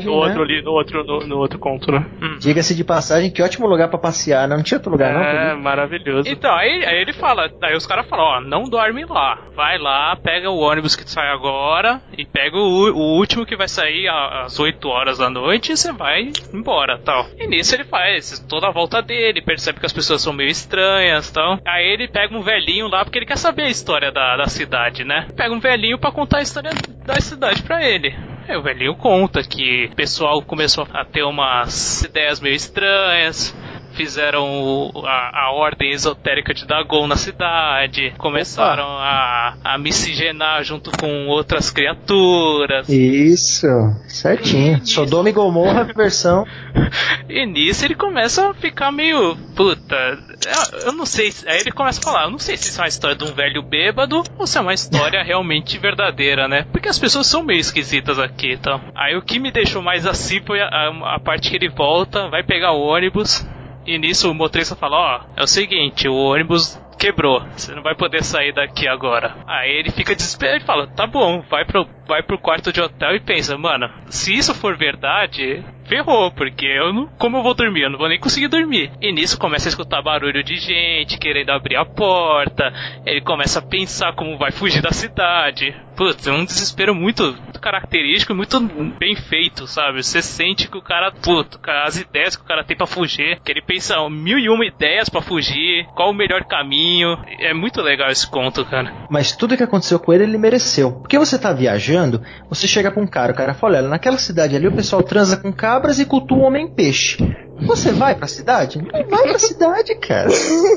No outro conto, né? Diga-se de passagem, que ótimo lugar pra passear, não tinha outro lugar, não? É, maravilhoso. Então, aí ele fala, aí os caras falam, não dorme lá. Vai lá, pega o ônibus que sai agora e pega o último que vai sair às 8 horas da noite e você vai embora, tal. E nisso ele faz toda a volta dele, percebe que as pessoas são meio estranhas, tal. Aí ele pega um velhinho lá, porque ele quer saber a história da cidade, né? Pega um velhinho pra contar a história da cidade pra ele. Aí o velhinho conta que o pessoal começou a ter umas ideias meio estranhas, fizeram a ordem esotérica de Dagon na cidade, começaram a miscigenar junto com outras criaturas. Isso, certinho. Sodoma e Gomorra versão. E nisso ele começa a ficar meio, puta, eu não sei, aí ele começa a falar, eu não sei se isso é uma história de um velho bêbado ou se é uma história realmente verdadeira, né? Porque as pessoas são meio esquisitas aqui, então. Aí o que me deixou mais assim foi a parte que ele volta, vai pegar o ônibus. E nisso o motorista fala, é o seguinte, o ônibus quebrou, você não vai poder sair daqui agora. Aí ele fica desesperado e fala, tá bom, vai pro quarto de hotel e pensa, mano, se isso for verdade, ferrou, porque como eu vou dormir? Eu não vou nem conseguir dormir. E nisso começa a escutar barulho de gente querendo abrir a porta, ele começa a pensar como vai fugir da cidade. Putz, é um desespero muito característico e muito bem feito, sabe? Você sente que o cara, as ideias que o cara tem pra fugir, que ele pensa 1001 ideias pra fugir, qual o melhor caminho. É muito legal esse conto, cara. Mas tudo que aconteceu com ele mereceu. Porque você tá viajando, você chega pra um cara, o cara fala, olha, naquela cidade ali o pessoal transa com cabras e cultua o homem-peixe. Você vai pra cidade? Não vai pra cidade, cara.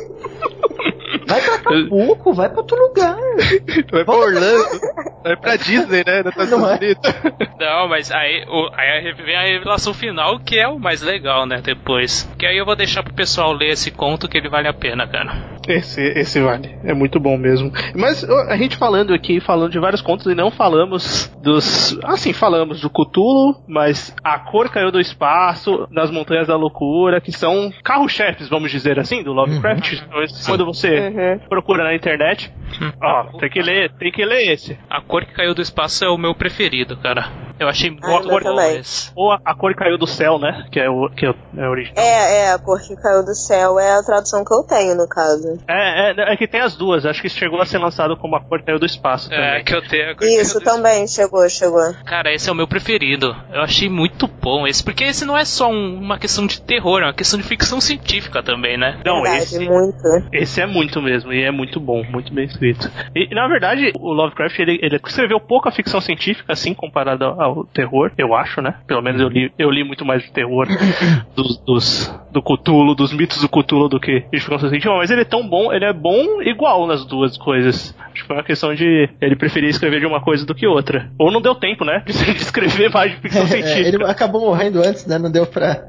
Vai pra Acapulco, vai pra outro lugar. Vai pra Orlando. Vai pra Disney, né? Não, mas aí vem a revelação final, que é o mais legal, né? Depois. Que aí eu vou deixar pro pessoal ler esse conto, que ele vale a pena, cara. Esse vale. É muito bom mesmo. Mas a gente falando de vários contos e não falamos falamos do Cthulhu, mas A Cor Caiu do Espaço, Das Montanhas da Loucura, que são carro-chefes, vamos dizer assim, do Lovecraft. Quando você procura na internet. Tem que ler esse. A Cor que Caiu do Espaço é o meu preferido, cara. Eu achei muito bom esse. Ou A Cor que Caiu do Céu, né? Que é o original. A Cor que Caiu do Céu é a tradução que eu tenho, no caso. É que tem as duas. Acho que chegou a ser lançado como A Cor que Caiu do Espaço também. Que eu tenho. Isso também, chegou. Cara, esse é o meu preferido. Eu achei muito bom esse, porque esse não é só uma questão de terror, é uma questão de ficção científica também, né? Não, verdade, muito. Esse é muito mesmo, e é muito bom, muito bem escrito. E na verdade, o Lovecraft, ele escreveu pouca ficção científica, assim, comparado ao terror, eu acho, né? Pelo menos eu li muito mais de terror do Cthulhu, dos mitos do Cthulhu do que de ficção científica, mas ele é tão bom, ele é bom igual nas duas coisas. Acho que foi uma questão de ele preferir escrever de uma coisa do que outra. Ou não deu tempo, né? De escrever mais de ficção científica. Ele acabou morrendo antes, né? Não deu pra...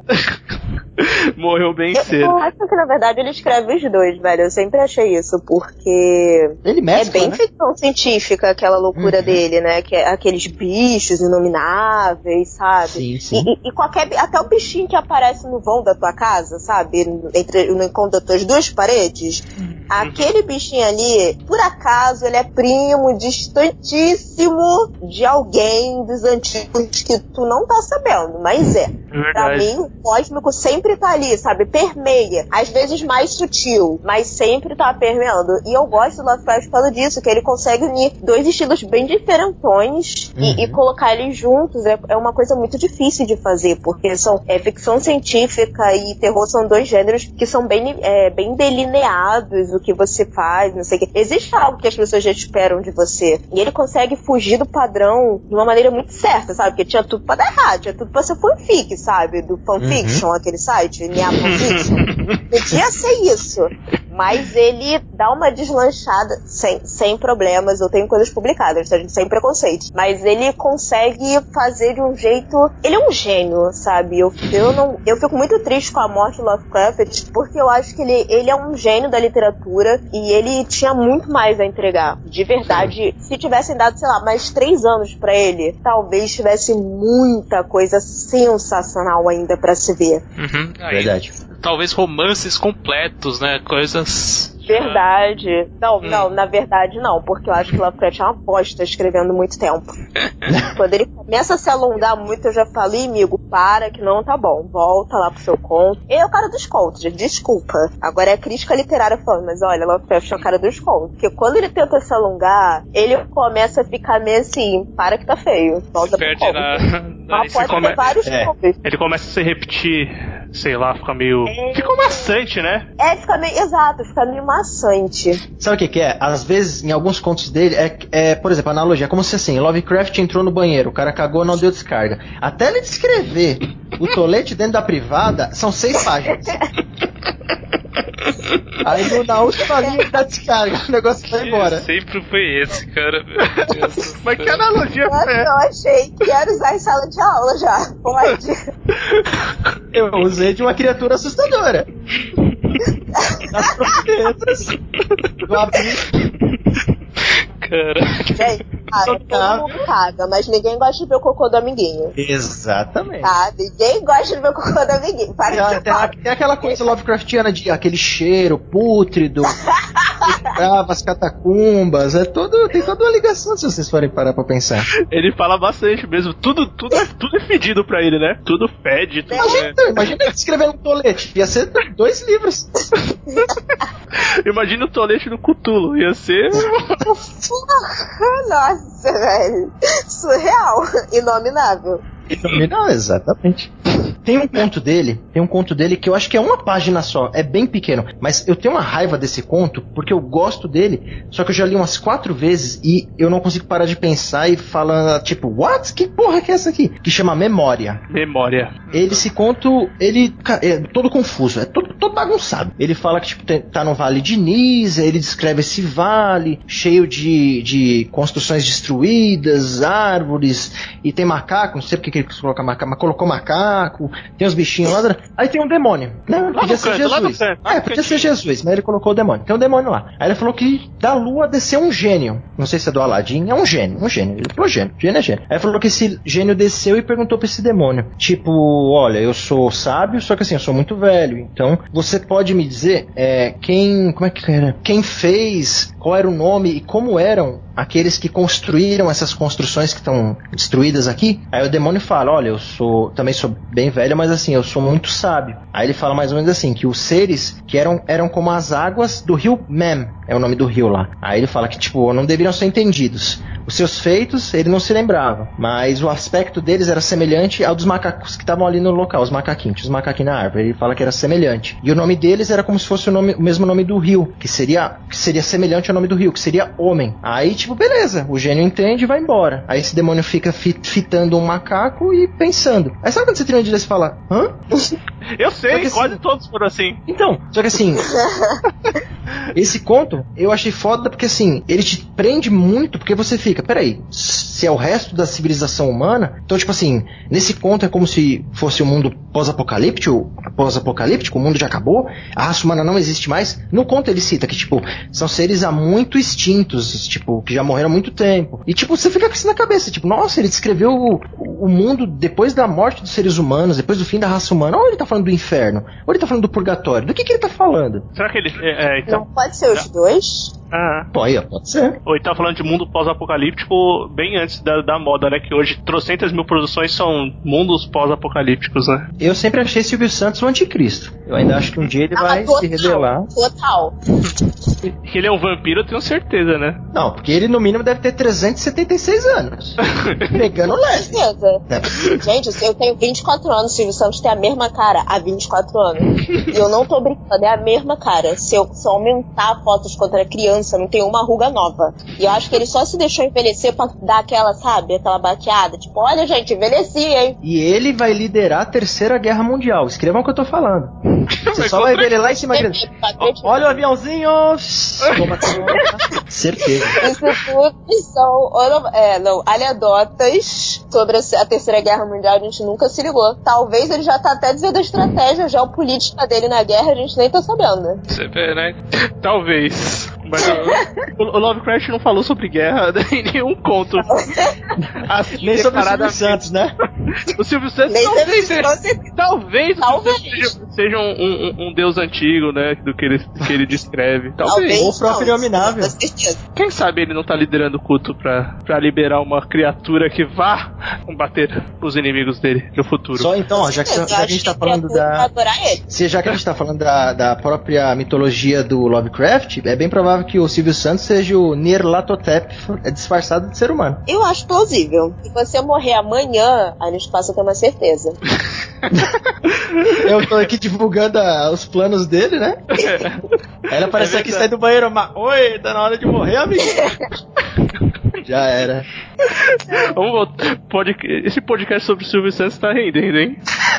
Morreu bem cedo. Eu acho que na verdade ele escreve os dois, velho. Eu sempre achei isso, porque ele mescla, é bem né? Ficção científica aquela loucura dele, né? Que é aqueles bichos inomináveis, sabe? Sim. E até o bichinho que aparece no vão da tua casa, sabe? No encontro das tuas duas paredes. Aquele bichinho ali, por acaso, ele é primo distantíssimo de alguém dos antigos que tu não tá sabendo, mas é. Pra mim, o cósmico sempre tá ali, sabe? Permeia. Às vezes mais sutil, mas sempre tá permeando. E eu gosto do Lovecraft por causa disso, que ele consegue unir dois estilos bem diferentões e colocar eles juntos. É uma coisa muito difícil de fazer, porque ficção científica e terror são dois gêneros que são bem delineados, o que você faz, não sei o que. Existe algo que as pessoas já esperam de você. E ele consegue fugir do padrão de uma maneira muito certa, sabe? Porque tinha tudo pra dar errado, tinha tudo pra ser fanfic, sabe? Do fanfiction, aquele site, Nea Fanfiction. Podia ser isso. Mas ele dá uma deslanchada sem problemas. Eu tenho coisas publicadas, sem preconceito. Mas ele consegue fazer de um jeito... Ele é um gênio, sabe? Eu fico muito triste com a morte de Lovecraft, porque eu acho que ele é um gênio da literatura e ele tinha muito mais a entregar. De verdade, se tivessem dado, sei lá, mais 3 anos pra ele, talvez tivesse muita coisa sensacional ainda pra se ver. Verdade. Talvez romances completos, né? Coisas... Verdade. Não, na verdade não, porque eu acho que Lovecraft é uma bosta escrevendo muito tempo. Quando ele começa a se alongar muito, eu já falei, amigo, para que não tá bom. Volta lá pro seu conto. Ele é o cara dos contos, desculpa. Agora é a crítica literária falando, mas olha, Lovecraft é o cara dos contos. Porque quando ele tenta se alongar, ele começa a ficar meio assim, para que tá feio. Volta pro conto. Mas pode ter vários contos. Ele começa a se repetir, sei lá, fica meio... Fica maçante, né? Fica meio... Exato, fica meio maçante. Sabe o que é? Às vezes, em alguns contos dele, por exemplo, a analogia, é como se assim, Lovecraft entrou no banheiro, o cara cagou, não deu descarga. Até ele descrever o tolete dentro da privada, são 6 páginas. Aí na última linha da descarga, o negócio vai embora. Sempre foi esse, cara. Mas que analogia foi essa? Eu achei que era usar em sala de aula já. Pode. Eu usei de uma criatura assustadora. Nas propriedades do abrir. Cara. Gente, todo mundo caga, mas ninguém gosta de ver o cocô do amiguinho. Exatamente. Tá? Ninguém gosta de ver o cocô do amiguinho. Tem aquela coisa Lovecraftiana de aquele cheiro pútrido, as catacumbas, tem toda uma ligação se vocês forem parar pra pensar. Ele fala bastante mesmo, tudo é fedido pra ele, né? Tudo fede, tudo Imagina ele escrevendo um tolete, ia ser 2 livros. Imagina o tolete do Cthulhu, ia ser... Nossa, velho. Surreal. Inominável. Não, exatamente. Tem um conto dele que eu acho que é uma página só, é bem pequeno, mas eu tenho uma raiva desse conto porque eu gosto dele, só que eu já li umas 4 vezes e eu não consigo parar de pensar e falar, tipo, what? Que porra que é essa aqui? Que chama Memória. Esse conto, ele é todo confuso, é todo bagunçado. Ele fala que tipo, tá no Vale de Nisa, ele descreve esse vale cheio de construções destruídas, árvores, e tem macaco, não sei porque ele colocou macaco, tem os bichinhos lá. Aí tem um demônio, né? Podia ser Jesus. Podia ser Jesus, mas ele colocou o demônio. Tem um demônio lá. Aí ele falou que da lua desceu um gênio. Não sei se é do Aladim, é um gênio. Ele falou gênio é gênio. Aí falou que esse gênio desceu e perguntou pra esse demônio, tipo, olha, eu sou sábio, só que assim, eu sou muito velho, então você pode me dizer como é que era? Quem fez, qual era o nome e como eram aqueles que construíram essas construções que estão destruídas aqui? Aí o demônio fala, olha, eu também sou bem velho, mas assim, eu sou muito sábio. Aí ele fala mais ou menos assim, que os seres que eram como as águas do rio Mem, é o nome do rio lá. Aí ele fala que, tipo, não deveriam ser entendidos. Os seus feitos, ele não se lembrava, mas o aspecto deles era semelhante ao dos macacos que estavam ali no local, os macaquinhos na árvore. Ele fala que era semelhante. E o nome deles era como se fosse o mesmo nome do rio, que seria semelhante ao nome do rio, que seria homem. Aí, tipo, beleza, o gênio entende e vai embora. Aí esse demônio fica fitando um macaco e pensando. Aí sabe quando você termina de ler e fala, hã? Eu sei, quase todos foram assim. Então, só que assim... Esse conto eu achei foda porque assim, ele te prende muito porque você fica, peraí, se é o resto da civilização humana, então tipo assim, nesse conto é como se fosse um mundo pós-apocalíptico, o mundo já acabou, a raça humana não existe mais. No conto ele cita que tipo, são seres há muito extintos, tipo, que já morreram há muito tempo. E tipo, você fica com isso na cabeça, tipo, nossa, ele descreveu o mundo depois da morte dos seres humanos, depois do fim da raça humana. Ou ele tá falando do inferno, ou ele tá falando do purgatório. Do que ele tá falando? Será que ele... então... Não pode ser os dois? Pode ser. Ou ele tá falando de mundo pós-apocalíptico bem antes da moda, né? Que hoje trocentas mil produções são mundos pós-apocalípticos, né? Eu sempre achei Silvio Santos o anticristo. Eu ainda acho que um dia ele vai se revelar. Total. Que ele é um vampiro, eu tenho certeza, né? Não, porque ele no mínimo deve ter 376 anos. Pegando leve. Certeza. Gente, eu tenho 24 anos, Silvio Santos tem a mesma cara há 24 anos. E eu não tô brincando, é a mesma cara. Se eu aumentar fotos quando era criança, não tem uma ruga nova. E eu acho que ele só se deixou envelhecer pra dar aquela, sabe, aquela baqueada. Tipo, olha, gente, envelheci, hein? E ele vai liderar a Terceira Guerra Mundial. Escrevam o que eu tô falando. Você só vai ver ele lá em cima. Olha o aviãozinho! Certeza. Isso tudo são anedotas sobre a Terceira Guerra Mundial. A gente nunca se ligou. Talvez ele já tá até dizendo a estratégia geopolítica dele na guerra, a gente nem tá sabendo. Você vê, né? Talvez. Mas o Lovecraft não falou sobre guerra em nenhum conto. Assim, nem sobre o Silvio Santos, né? O Silvio Santos talvez seja um deus antigo, né? Do que ele descreve. Talvez. Ou o próprio Nominável. Quem sabe ele não tá liderando o culto pra liberar uma criatura que vá combater os inimigos dele no futuro. Só então, ó, já que a gente tá falando já que a gente tá falando da própria mitologia do Lovecraft, é bem provável que o Silvio Santos seja o Nyarlathotep disfarçado de ser humano. Eu acho plausível. Se você morrer amanhã, a gente passa a ter uma certeza. Eu tô aqui divulgando os planos dele, né? Aí ele apareceu aqui e sai do banheiro, mas oi, tá na hora de morrer, amigo. Já era. Vamos voltar. Esse podcast sobre o Silvio Santos tá rendendo, hein?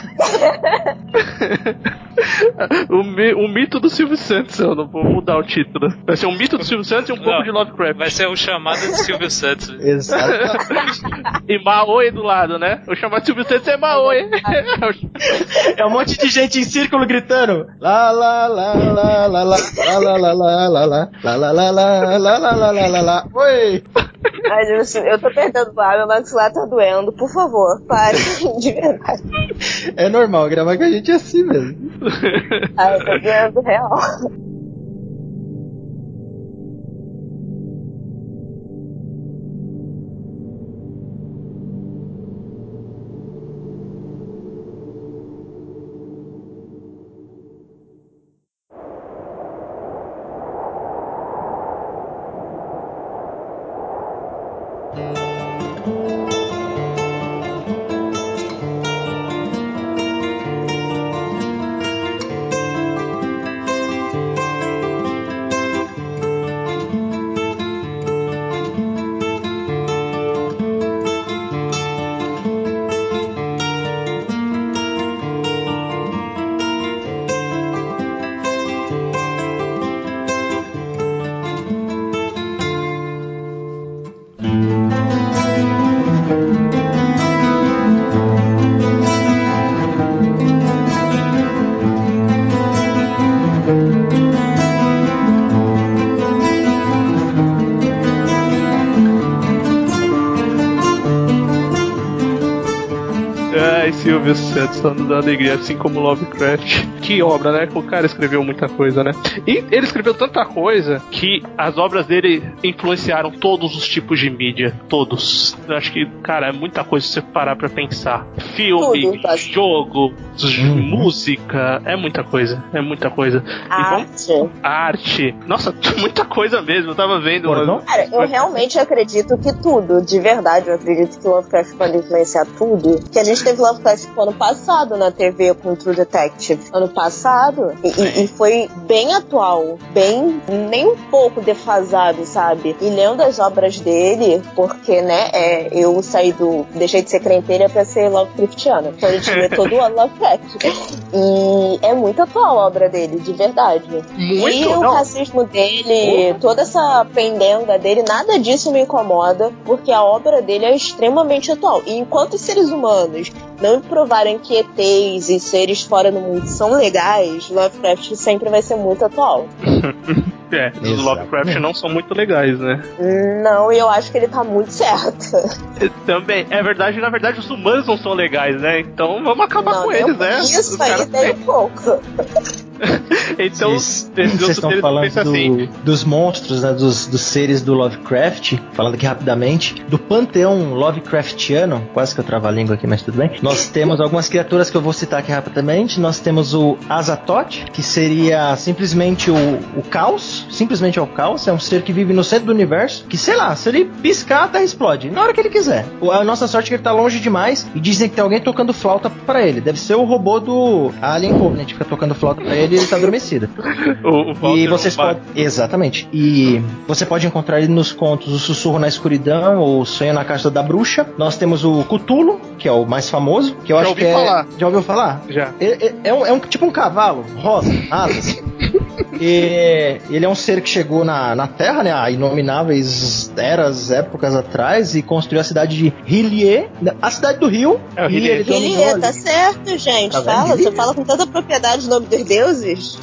O mito do Silvio Santos. Eu não vou mudar o título. Vai ser um mito do Silvio Santos e um pouco de Lovecraft. Vai ser o chamado de Silvio Santos. Exatamente. E Maoi do lado, né? O chamado de Silvio Santos é Maoi. É um monte de gente em círculo gritando. Lá lá lá lá lá lá lá lá lá lá lá lá lá lá lá lá lá lá lá lá. Oi! Ai, eu tô perdendo o ar, meu maxilar tá doendo. Por favor, pare, de verdade. É normal, gravar com a gente é assim mesmo. Ai, tá doendo real. Silvio Santos da alegria, assim como Lovecraft. Que obra, né? O cara escreveu muita coisa, né? E ele escreveu tanta coisa que as obras dele influenciaram todos os tipos de mídia. Todos. Eu acho que, cara, é muita coisa se você parar pra pensar. Filme, jogo, música, é muita coisa. É muita coisa. Arte. Nossa, muita coisa mesmo. Eu tava vendo. Cara, eu realmente acredito que tudo, de verdade, eu acredito que Lovecraft pode influenciar tudo. Que a gente teve Lovecraft ano passado na TV com True Detective. Ano passado. E foi bem atual. Bem, nem um pouco defasado, sabe? E lendo as obras dele, porque, né, eu deixei de ser crenteira pra ser Lovecraftiana. Então a gente lê todo ano Lovecraft. E é muito atual a obra dele, de verdade. Muito, e o racismo dele, toda essa pendenga dele, nada disso me incomoda, porque a obra dele é extremamente atual. E enquanto os seres humanos não provarem que ETs e seres fora do mundo são legais, Lovecraft sempre vai ser muito atual. Os Lovecraft não são muito legais, né? Não, e eu acho que ele tá muito certo. Também, na verdade os humanos não são legais, né? Então vamos acabar com eles, né? Isso aí tem um pouco. Então, vocês estão falando dos monstros, né, dos seres do Lovecraft, falando aqui rapidamente, do panteão Lovecraftiano, quase que eu travo a língua aqui, mas tudo bem. Nós temos algumas criaturas que eu vou citar aqui rapidamente. Nós temos o Azathoth, que seria simplesmente o caos, simplesmente é o caos, é um ser que vive no centro do universo, que sei lá, se ele piscar, a Terra explode, na hora que ele quiser. A nossa sorte é que ele tá longe demais e dizem que tem alguém tocando flauta pra ele. Deve ser o robô do Alien Covenant que fica tocando flauta pra ele e ele tá adormecido. E vocês podem... Exatamente. E você pode encontrar ele nos contos O Sussurro na Escuridão ou Sonho na Caixa da Bruxa. Nós temos o Cthulhu, que é o mais famoso, que eu acho que é... Já ouviu falar? Já. É tipo um cavalo, rosa, asas. E ele é um ser que chegou na Terra, né, há inomináveis épocas atrás, e construiu a cidade de Hylie, a cidade do rio. Hylie, tá certo, gente. Você fala com tanta propriedade o nome dos deuses.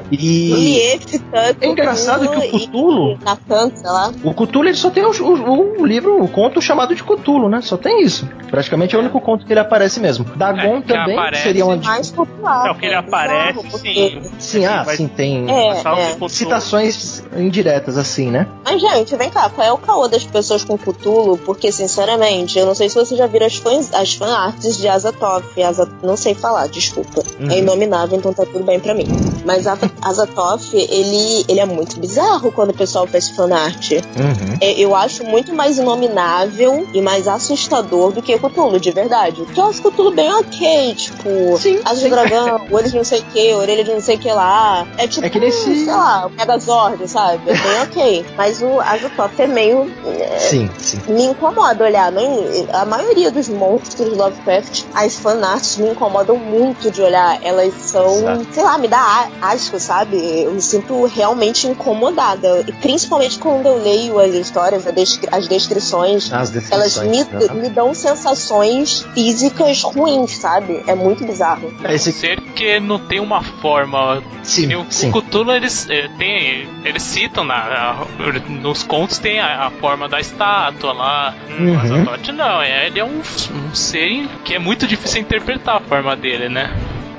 E é engraçado que o Cthulhu, o Cthulhu, ele só tem o conto chamado de Cthulhu, né? Só tem isso. Praticamente é o único conto que ele aparece mesmo. Dagon também seria uma mais popular. É o que ele aparece, sim. Sim, tem citações indiretas, assim, né? Mas, gente, vem cá, qual é o caô das pessoas com Cthulhu? Porque, sinceramente, eu não sei se vocês já viram as fanarts de Azathoth. Não sei falar, desculpa. É inominável, então tá tudo bem pra mim. Mas Azathoth, ele é muito bizarro quando o pessoal faz fanart. Eu acho muito mais inominável e mais assustador do que Cthulhu, de verdade. Porque eu acho Cthulhu bem ok, tipo, asas de dragão, olhos de não sei o que, orelha de não sei o que lá. É tipo, sei lá, o Megazord, sabe? É bem ok. Mas o Azathoth é meio... Me incomoda olhar. A maioria dos monstros de Lovecraft, as fanarts me incomodam muito de olhar. Elas são, sei lá, me dá asco, sabe? Eu me sinto realmente incomodada. E principalmente quando eu leio as histórias, as descrições, elas me dão sensações físicas ruins, sabe? É muito bizarro. Esse ser que não tem uma forma. O Cthulhu, eles citam nos contos, tem a forma da estátua lá. Mas a Azathoth não, ele é um ser que é muito difícil interpretar a forma dele, né?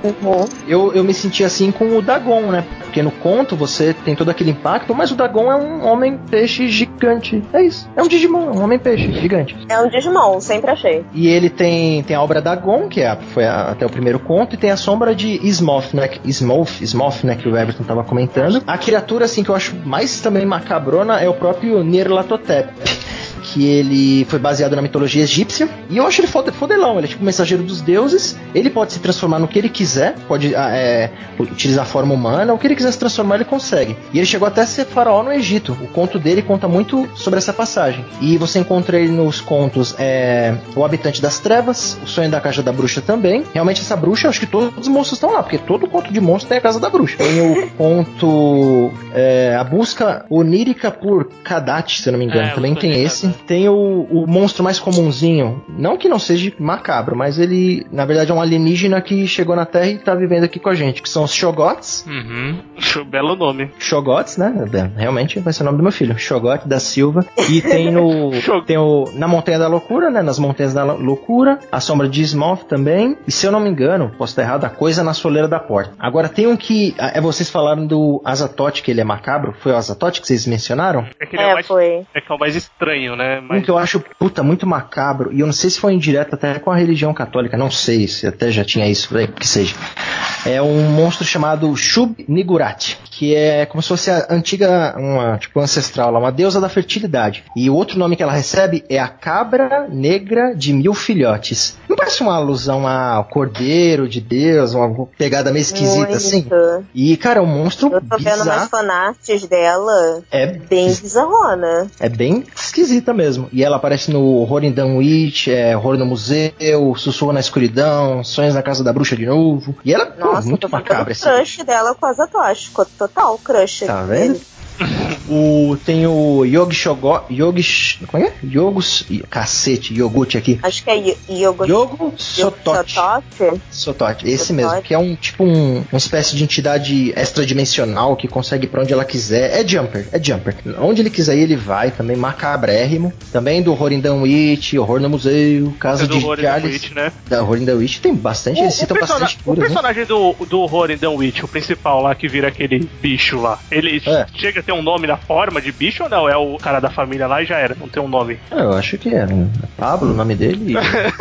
Eu me senti assim com o Dagon, né? Porque no conto você tem todo aquele impacto, mas o Dagon é um homem-peixe gigante. É isso. É um Digimon, um homem-peixe gigante. É um Digimon, sempre achei. E ele tem a obra Dagon, que foi até o primeiro conto, e tem a sombra de Ismoth, né? Ismoth, né? Que o Everton tava comentando. A criatura, assim, que eu acho mais também macabrona é o próprio Nyarlathotep, que ele foi baseado na mitologia egípcia, e eu acho ele fodelão, ele é tipo o mensageiro dos deuses, ele pode se transformar no que ele quiser, pode utilizar a forma humana, o que ele quiser se transformar ele consegue, e ele chegou até a ser faraó no Egito. O conto dele conta muito sobre essa passagem, e você encontra ele nos contos O Habitante das Trevas, O Sonho da Caixa da Bruxa também. Realmente essa bruxa, acho que todos os monstros estão lá, porque todo conto de monstro tem a Casa da Bruxa. Tem o conto A Busca Onírica por Kadat, se eu não me engano, também tem esse. Tem o monstro mais comumzinho. Não que não seja macabro, mas ele, na verdade, é um alienígena que chegou na Terra e tá vivendo aqui com a gente, que são os Shogots. Belo nome. Shogots, né? Realmente vai ser o nome do meu filho. Shogot da Silva. E tem na Montanha da Loucura, né? Nas Montanhas da Loucura. A Sombra de Smoth também. E se eu não me engano, posso estar errado, a Coisa na Soleira da Porta. Agora tem um que... vocês falaram do Azathoth, que ele é macabro. Foi o Azathoth que vocês mencionaram? Foi. É que é o mais estranho, né? Um que eu acho, muito macabro. E eu não sei se foi indireto até com a religião católica. Não sei se até já tinha isso, que seja. É um monstro chamado Shub-Niggurath, que é como se fosse a antiga, ancestral, uma deusa da fertilidade. E o outro nome que ela recebe é a Cabra Negra de 1000 Filhotes. Não parece uma alusão ao Cordeiro de Deus, uma pegada meio esquisita assim? E, cara, é um monstro bizarro. Eu tô vendo umas fanarts dela, bem bizarrona. É bem esquisita mesmo. E ela aparece no Horror in Dunwich, Horror no Museu, Sussurro na Escuridão, Sonhos na Casa da Bruxa de novo. E ela é muito macabra. Nossa, o crush dela com a Azathoth. Ficou total crush. Tá vendo? Tem o Yogi Shogot. Como é? Cacete, iogurte aqui. Acho que é Yogo Sotote. Esse mesmo, que é uma espécie de entidade extradimensional que consegue ir pra onde ela quiser. É Jumper. Onde ele quiser ir, ele vai, também macabrérrimo. Também do Horror in Dunwich, Horror no Museu, Casa de Charles. Né? Da Horror in Dunwich tem bastante, eles citam bastante coisa. O personagem do Horror in Dunwich, o principal lá, que vira aquele bicho lá, ele chega a ter um nome na forma de bicho ou não? É o cara da família lá e já era, não tem um nome. Eu acho que é Pablo o nome dele.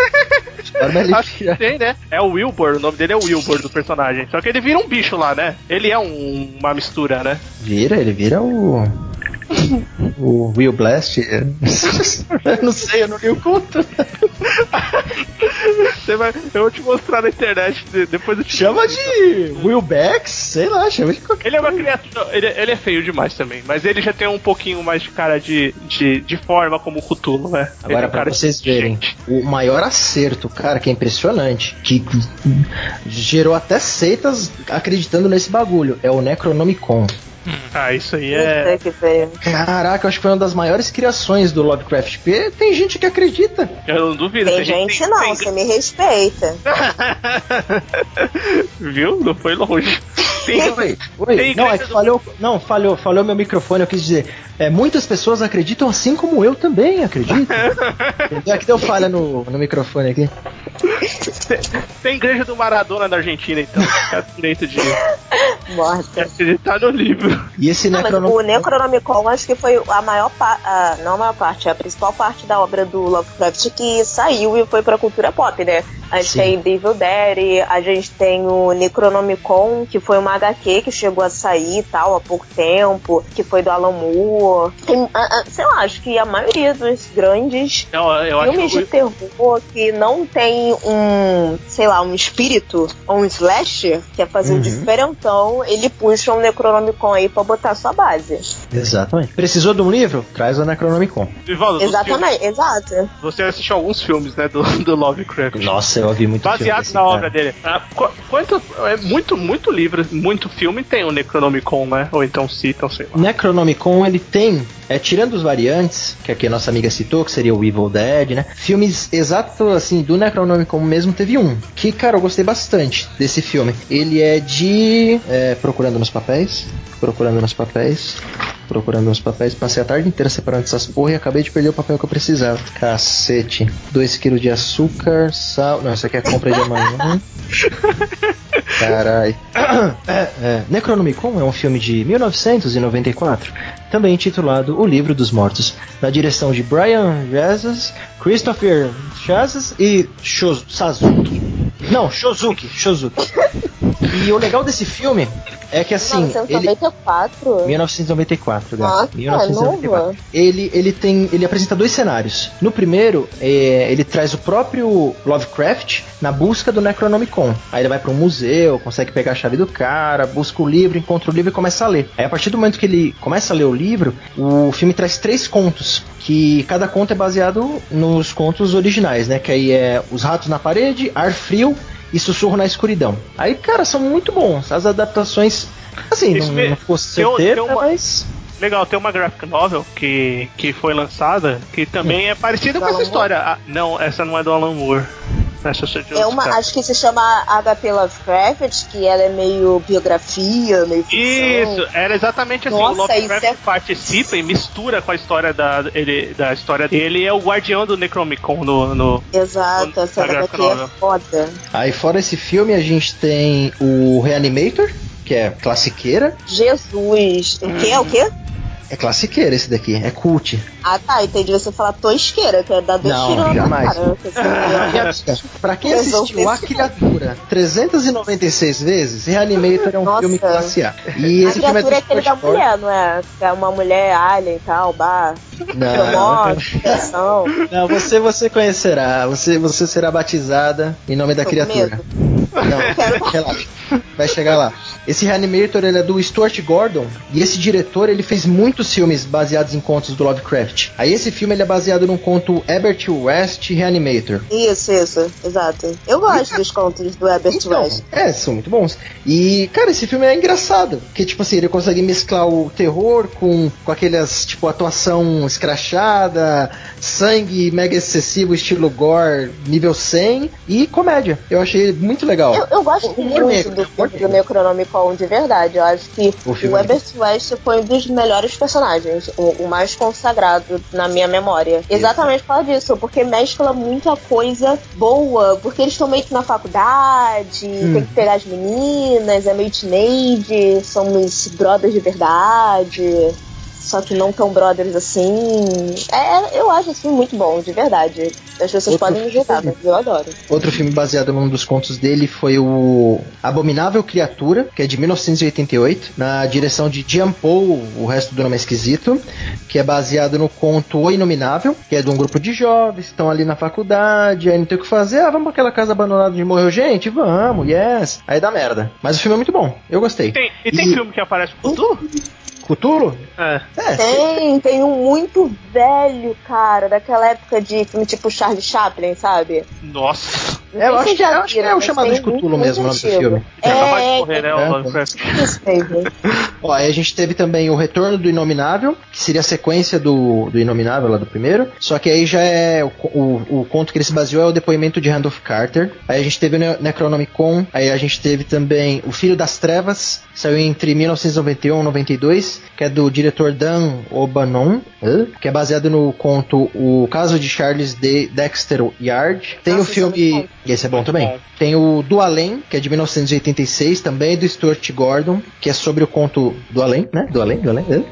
Acho que tem, né? É o Wilbur, o nome dele é o Wilbur do personagem. Só que ele vira um bicho lá, né? Ele é uma mistura, né? Ele vira o Will Blast. Eu não sei, eu não li o conto. Eu vou te mostrar na internet. Depois eu te chama de Will Bex, sei lá, chama de qualquer. Ele é uma criatura. Ele é feio demais também, mas ele já tem um pouquinho mais de cara de forma como o Cthulhu, né? Agora, pra vocês verem, o maior acerto, cara, que é impressionante, que gerou até seitas acreditando nesse bagulho, é o Necronomicon. Isso aí é... Caraca, eu acho que foi uma das maiores criações do Lovecraft. Porque tem gente que acredita. Eu não duvido. Tem gente não, você me respeita. Viu? Não foi longe. Oi. Não, é que falhou meu microfone, eu quis dizer. Muitas pessoas acreditam assim como eu também acredito. É que deu falha no microfone aqui. Tem igreja do Maradona na Argentina, então. É direito de acreditar no livro. E esse o Necronomicon acho que foi a maior parte, não a maior parte, a principal parte da obra do Lovecraft que saiu e foi pra cultura pop, né? A gente tem The Evil Dead, a gente tem o Necronomicon, que foi uma HQ que chegou a sair e tal, há pouco tempo, que foi do Alan Moore. Tem, sei lá, acho que a maioria dos grandes filmes de terror que não tem um espírito ou um slasher, que é fazer o diferentão, ele puxa um Necronomicon aí pra botar sua base. Exatamente. Precisou de um livro? Traz o Necronomicon. Exatamente, exato. Você assistiu alguns filmes, né, do Lovecraft. Nossa, eu ouvi muito baseado na obra dele. Muito livro, muito filme tem o Necronomicon, né? Ou então citam, sei lá. Necronomicon, ele tem, tirando os variantes, que aqui a nossa amiga citou, que seria o Evil Dead, né? Filmes exatos, assim, do Necronomicon mesmo, teve um. Que, cara, eu gostei bastante desse filme. Ele é de... Procurando nos papéis, passei a tarde inteira separando essas porra e acabei de perder o papel que eu precisava. Cacete. 2 kg de açúcar, sal... Não, isso aqui é compra de amanhã. Carai. Necronomicon é um filme de 1994, também intitulado O Livro dos Mortos, na direção de Brian Yazas, Christopher Chazes e Shozuki. E o legal desse filme é que assim... 1994? 1994, Nossa, 1994. Ele apresenta 2 cenários. No primeiro, ele traz o próprio Lovecraft na busca do Necronomicon. Aí ele vai para um museu, consegue pegar a chave do cara, busca o livro, encontra o livro e começa a ler. Aí a partir do momento que ele começa a ler o livro, o filme traz 3 contos, que cada conto é baseado nos contos originais, né? Que aí é Os Ratos na Parede, Ar Frio e Sussurro na Escuridão. Aí, cara, são muito bons. As adaptações, assim, não ficou certeira, mas... Legal, tem uma graphic novel que foi lançada que também é parecida com essa história. Não, essa não é do Alan Moore. Acho que se chama HP Lovecraft, que ela é meio biografia, meio ficção. Isso, era exatamente assim. Nossa, o Lovecraft participa e mistura com a história da história dele. É o guardião do Necronomicon Exato, essa HQ é foda. Aí fora esse filme a gente tem o Reanimator, que é classiqueira. Jesus, o que é o quê? É classiqueira esse daqui, é cult. Ah tá, entendi você falar tosqueira, que é da dois Não, jamais. Cara, pra quem assistiu A Criatura 396 vezes, Reanimator é um filme classe A. E esse filme é aquele da mulher, não é? Que é uma mulher alien e tal, Não, você conhecerá, você será batizada em nome da criatura. Não, relaxa, vai chegar lá. Esse Reanimator, ele é do Stuart Gordon, e esse diretor, ele fez muitos filmes baseados em contos do Lovecraft. Aí esse filme, ele é baseado num conto Herbert West Reanimator. Isso, exato. Eu gosto dos contos do Herbert West. São muito bons. E, cara, esse filme é engraçado, porque, tipo assim, ele consegue mesclar o terror com aquelas, tipo, atuação escrachada, sangue mega excessivo, estilo gore, nível 100, e comédia. Eu achei muito legal. Eu gosto muito do Necronomicon, de verdade. Eu acho que o Herbert West foi um dos melhores personagens, o mais consagrado na minha memória. Exatamente por causa disso, porque mescla muita coisa boa, porque eles estão meio que na faculdade, tem que pegar as meninas, é meio teenage, somos brothers de verdade, só que não tão brothers assim. Eu acho esse filme muito bom, de verdade. As pessoas podem me julgar, mas eu adoro. Outro filme baseado num dos contos dele foi o Abominável Criatura, que é de 1988, na direção de Jean Paul, o resto do nome é esquisito, que é baseado no conto O Inominável, que é de um grupo de jovens que estão ali na faculdade, aí não tem o que fazer, vamos pra aquela casa abandonada onde morreu gente? Vamos, yes. Aí dá merda. Mas o filme é muito bom, eu gostei. Tem filme que aparece com Cthulhu? Cthulhu? Tem um muito velho, cara, daquela época de filme tipo Charlie Chaplin, sabe? Nossa. Eu acho que é o chamado de Cthulhu mesmo, o nome do filme. Ó, aí a gente teve também o Retorno do Inominável, que seria a sequência do Inominável, lá do primeiro, só que aí já é o conto que ele se baseou é o depoimento de Randolph Carter. Aí a gente teve o Necronomicon, aí a gente teve também O Filho das Trevas, que saiu entre 1991 e 92, que é do diretor Dan O'Bannon, que é baseado no conto O Caso de Charles Dexter Yard. Tem o filme... Esse é bom também. Tem o Do Além, que é de 1986, também do Stuart Gordon, que é sobre o conto do Além, né? Do Além,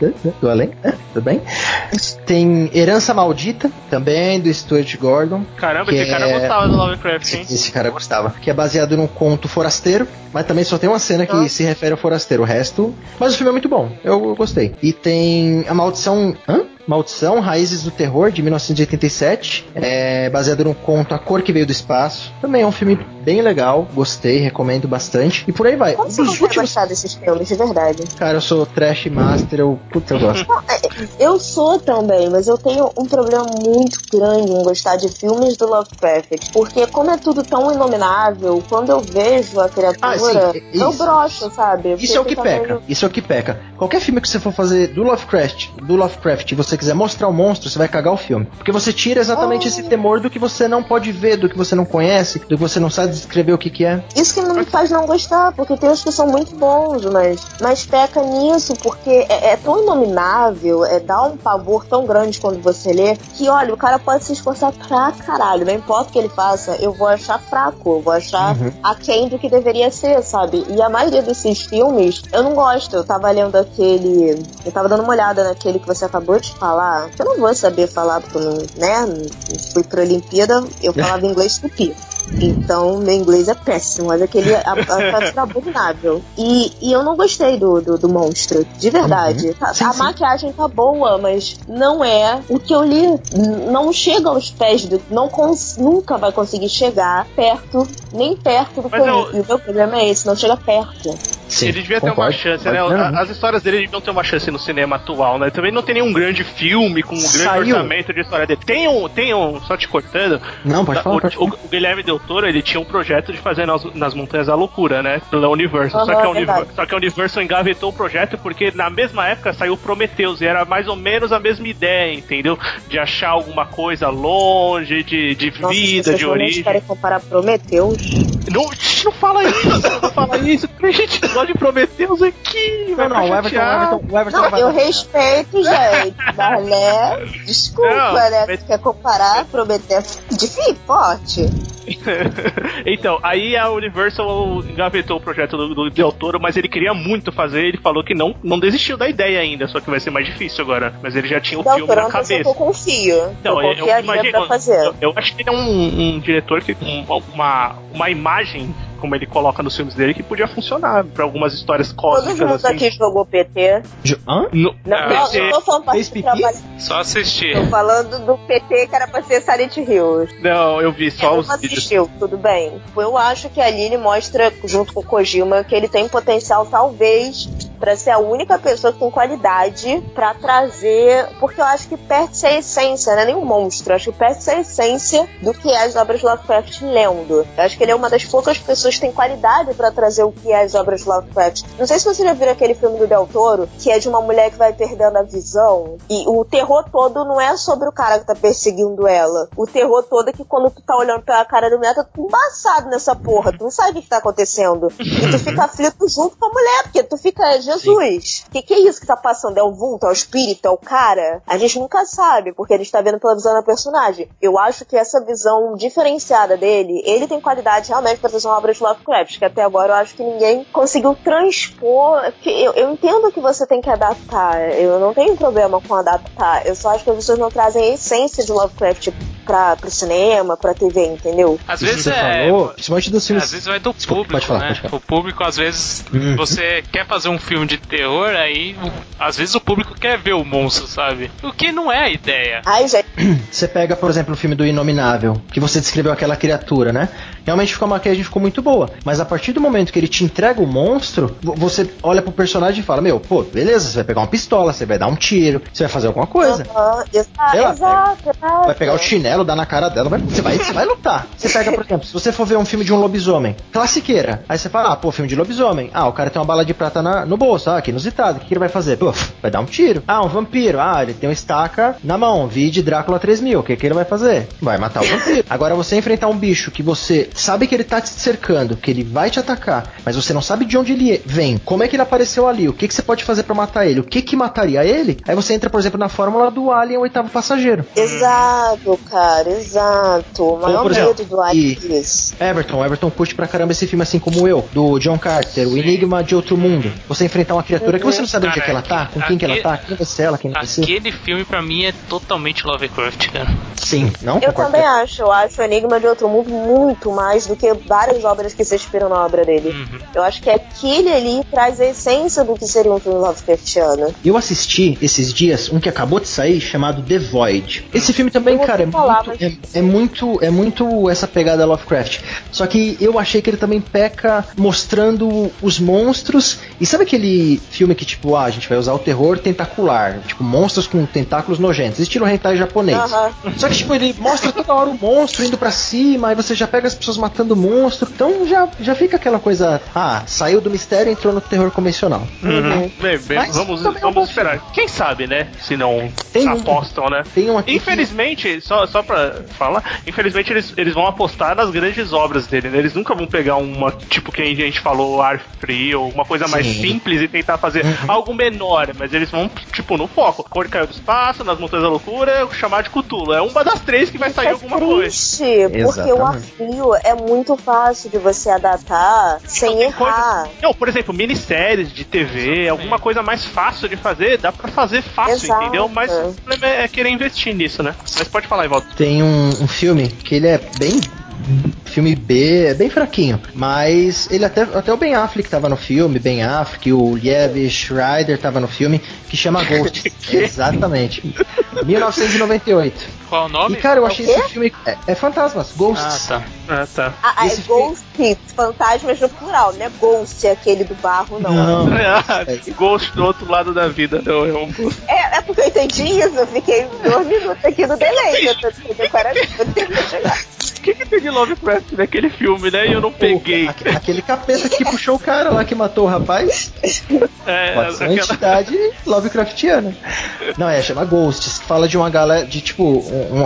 tudo bem? Tem Herança Maldita, também do Stuart Gordon. Caramba, esse cara gostava do Lovecraft, hein? Esse cara gostava. Que é baseado no conto Forasteiro, mas também só tem uma cena que se refere ao Forasteiro. O resto... Mas o filme é muito bom, eu gostei. E tem a Maldição... Maldição, Raízes do Terror, de 1987, baseado no conto A Cor que Veio do Espaço. Também é um filme bem legal, gostei, recomendo bastante. E por aí vai. Como você não vai gostar desses filmes, de verdade? Cara, eu sou trash master, eu gosto. Eu sou também, mas eu tenho um problema muito grande em gostar de filmes do Lovecraft, porque como é tudo tão inominável, quando eu vejo a criatura, eu broxo, sabe? Isso é o que peca, isso é o que peca. Qualquer filme que você for fazer do Lovecraft, e você quiser mostrar o monstro, você vai cagar o filme. Porque você tira exatamente esse temor do que você não pode ver, do que você não conhece, do que você não sabe descrever o que é. Isso que não me faz não gostar, porque tem uns que são muito bons, mas peca nisso, porque é tão inominável, dá um pavor tão grande quando você lê, que olha, o cara pode se esforçar pra caralho, não importa o que ele faça, eu vou achar fraco, eu vou achar aquém do que deveria ser, sabe? E a maioria desses filmes, eu não gosto. Eu tava lendo eu tava dando uma olhada naquele que você acabou de falar, eu não vou saber falar, porque eu não fui pra Olimpíada, eu falava inglês tupi. Então, meu inglês é péssimo, mas aquele é abominável. E eu não gostei do monstro, de verdade. A maquiagem tá boa, mas não é o que eu li. Não chega aos pés nunca vai conseguir chegar nem perto do que eu li. E o meu problema é esse, não chega perto. Sim, ele devia ter uma chance, né? As histórias dele deviam ter uma chance no cinema atual, né? Também não tem nenhum grande filme com um grande orçamento de história dele. Tem um, só te cortando. Não, pode falar. O Guilherme Del Del Toro, ele tinha um projeto de fazer nas Montanhas da Loucura, né? Pela Universal. Só que a Universal engavetou o projeto porque na mesma época saiu Prometheus e era mais ou menos a mesma ideia, entendeu? De achar alguma coisa longe, de vida, de origem. Vocês querem comparar Prometheus? Não fala isso, não fala isso. A gente gosta de Prometheus aqui. Não, o Everton não, eu respeito, gente. Mas, né? Desculpa, né? Você quer comparar Prometheus? Difícil, forte. Então, aí a Universal engavetou o projeto do Del Toro, mas ele queria muito fazer, ele falou que não desistiu da ideia ainda, só que vai ser mais difícil agora. Mas ele já tinha o filme na cabeça. Eu confio. Então, eu confiaria pra fazer. Eu acho que ele é um diretor que com uma imagem, como ele coloca nos filmes dele, que podia funcionar pra algumas histórias cósmicas. Todo mundo aqui jogou PT. Não tô falando pra trabalhar. Só assistir. Tô falando do PT que era pra ser Silent Hills. Não, eu vi só os vídeos. Assistiu, tudo bem. Eu acho que a Aline mostra, junto com o Kojima, que ele tem potencial, talvez, pra ser a única pessoa que tem qualidade pra trazer, porque eu acho que perde-se a essência, não é nem um monstro, eu acho que perde-se a essência do que é as obras de Lovecraft lendo. Eu acho que ele é uma das poucas pessoas que tem qualidade pra trazer o que é as obras de Lovecraft. Não sei se você já viu aquele filme do Del Toro, que é de uma mulher que vai perdendo a visão, e o terror todo não é sobre o cara que tá perseguindo ela. O terror todo é que quando tu tá olhando pela cara da mulher, tá tudo embaçado nessa porra, tu não sabe o que tá acontecendo. E tu fica aflito junto com a mulher, porque tu fica, Jesus, que é isso que tá passando? É o vulto, é o espírito, é o cara? A gente nunca sabe, porque a gente tá vendo pela visão da personagem. Eu acho que essa visão diferenciada dele, ele tem qualidade realmente pra fazer uma obra de Lovecraft, que até agora eu acho que ninguém conseguiu transpor. Eu entendo que você tem que adaptar, eu não tenho problema com adaptar, eu só acho que as pessoas não trazem a essência de Lovecraft pro cinema, pra TV, entendeu? Às vezes principalmente dos filmes. Às vezes vai do público, pode falar, né? Pode falar. O público, às vezes, você quer fazer um filme de terror, aí às vezes o público quer ver o monstro, sabe? O que não é a ideia. Ai, gente. Você pega, por exemplo, o filme do Inominável, que você descreveu aquela criatura, né? Realmente a maquiagem ficou muito boa. Mas a partir do momento que ele te entrega o monstro, você olha pro personagem e fala, pô, beleza, você vai pegar uma pistola, você vai dar um tiro, você vai fazer alguma coisa. Exato. Vai pegar o chinelo, dar na cara dela, você vai lutar. Você pega, por exemplo, se você for ver um filme de um lobisomem, classiqueira, aí você fala, filme de lobisomem. O cara tem uma bala de prata no bolso, que inusitado, o que ele vai fazer? Vai dar um tiro. Um vampiro, ele tem uma estaca na mão, de Drácula 3000, o que ele vai fazer? Vai matar o vampiro. Agora você enfrentar um bicho que você sabe que ele tá te cercando, que ele vai te atacar, mas você não sabe de onde ele vem, como é que ele apareceu ali, o que você pode fazer pra matar ele, o que mataria ele, aí você entra, por exemplo, na fórmula do Alien, o oitavo passageiro. Exato, cara, exato. O maior medo do Alien é isso. Everton curte pra caramba esse filme, assim como eu, do John Carter, O Enigma de Outro Mundo. Você enfrentar uma criatura que você não sabe onde é que ela tá, com quem que ela tá, quem vai ser ela, quem vai ser. Aquele filme pra mim é totalmente Lovecraft, cara. Sim, não? Eu também acho. Eu acho o Enigma de Outro Mundo muito mais do que várias obras que se inspiram na obra dele. Eu acho que aquele ali traz a essência do que seria um filme Lovecraftiano. Eu assisti esses dias um que acabou de sair chamado The Void. Esse filme também, cara, é muito essa pegada Lovecraft. Só que eu achei que ele também peca mostrando os monstros. E sabe aquele filme que, tipo, a gente vai usar o terror tentacular, tipo, monstros com tentáculos nojentos, estilo hentai japonês. Só que, tipo, ele mostra toda hora o monstro indo pra cima, aí você já pega as pessoas matando o monstro. Então já fica aquela coisa, saiu do mistério e entrou no terror convencional. Bem, vamos esperar. Quem sabe, né? Se não apostam, né? Tem um infelizmente, só pra falar, infelizmente eles vão apostar nas grandes obras dele, né? Eles nunca vão pegar uma, tipo, que a gente falou, Ar Frio, uma coisa mais simples e tentar fazer algo menor, mas eles vão, tipo, no foco. Cor caiu do espaço, nas Montanhas da Loucura, chamar de Cthulhu. É uma das três que vai sair alguma coisa. Porque o Ar Frio é muito fácil de você adaptar sem errar. Por exemplo, minisséries de TV, alguma coisa mais fácil de fazer, dá pra fazer fácil, entendeu? Mas o problema é querer investir nisso, né? Mas pode falar, Ivaldo. Tem um filme que ele é bem... Filme B, é bem fraquinho, mas ele até o Ben Affleck tava no filme, Ben Affleck, o Liev Schreiber tava no filme, que chama Ghost. Exatamente. 1998. Qual o nome? E, cara, eu achei esse filme... É Fantasmas, Ghosts. Tá. É Ghost, fantasmas no plural, né? Ghost é aquele do barro, não. Ghost do outro lado da vida. É porque eu entendi isso, eu fiquei 2 minutos aqui no delay. Eu tô tentando chegar. O que tem de Lovecraft naquele filme, né? E eu não peguei. Aquele capeta que puxou o cara lá que matou o rapaz. Pode ser uma entidade Lovecraftiana. Não, chama Ghosts, que fala de uma galera, de tipo,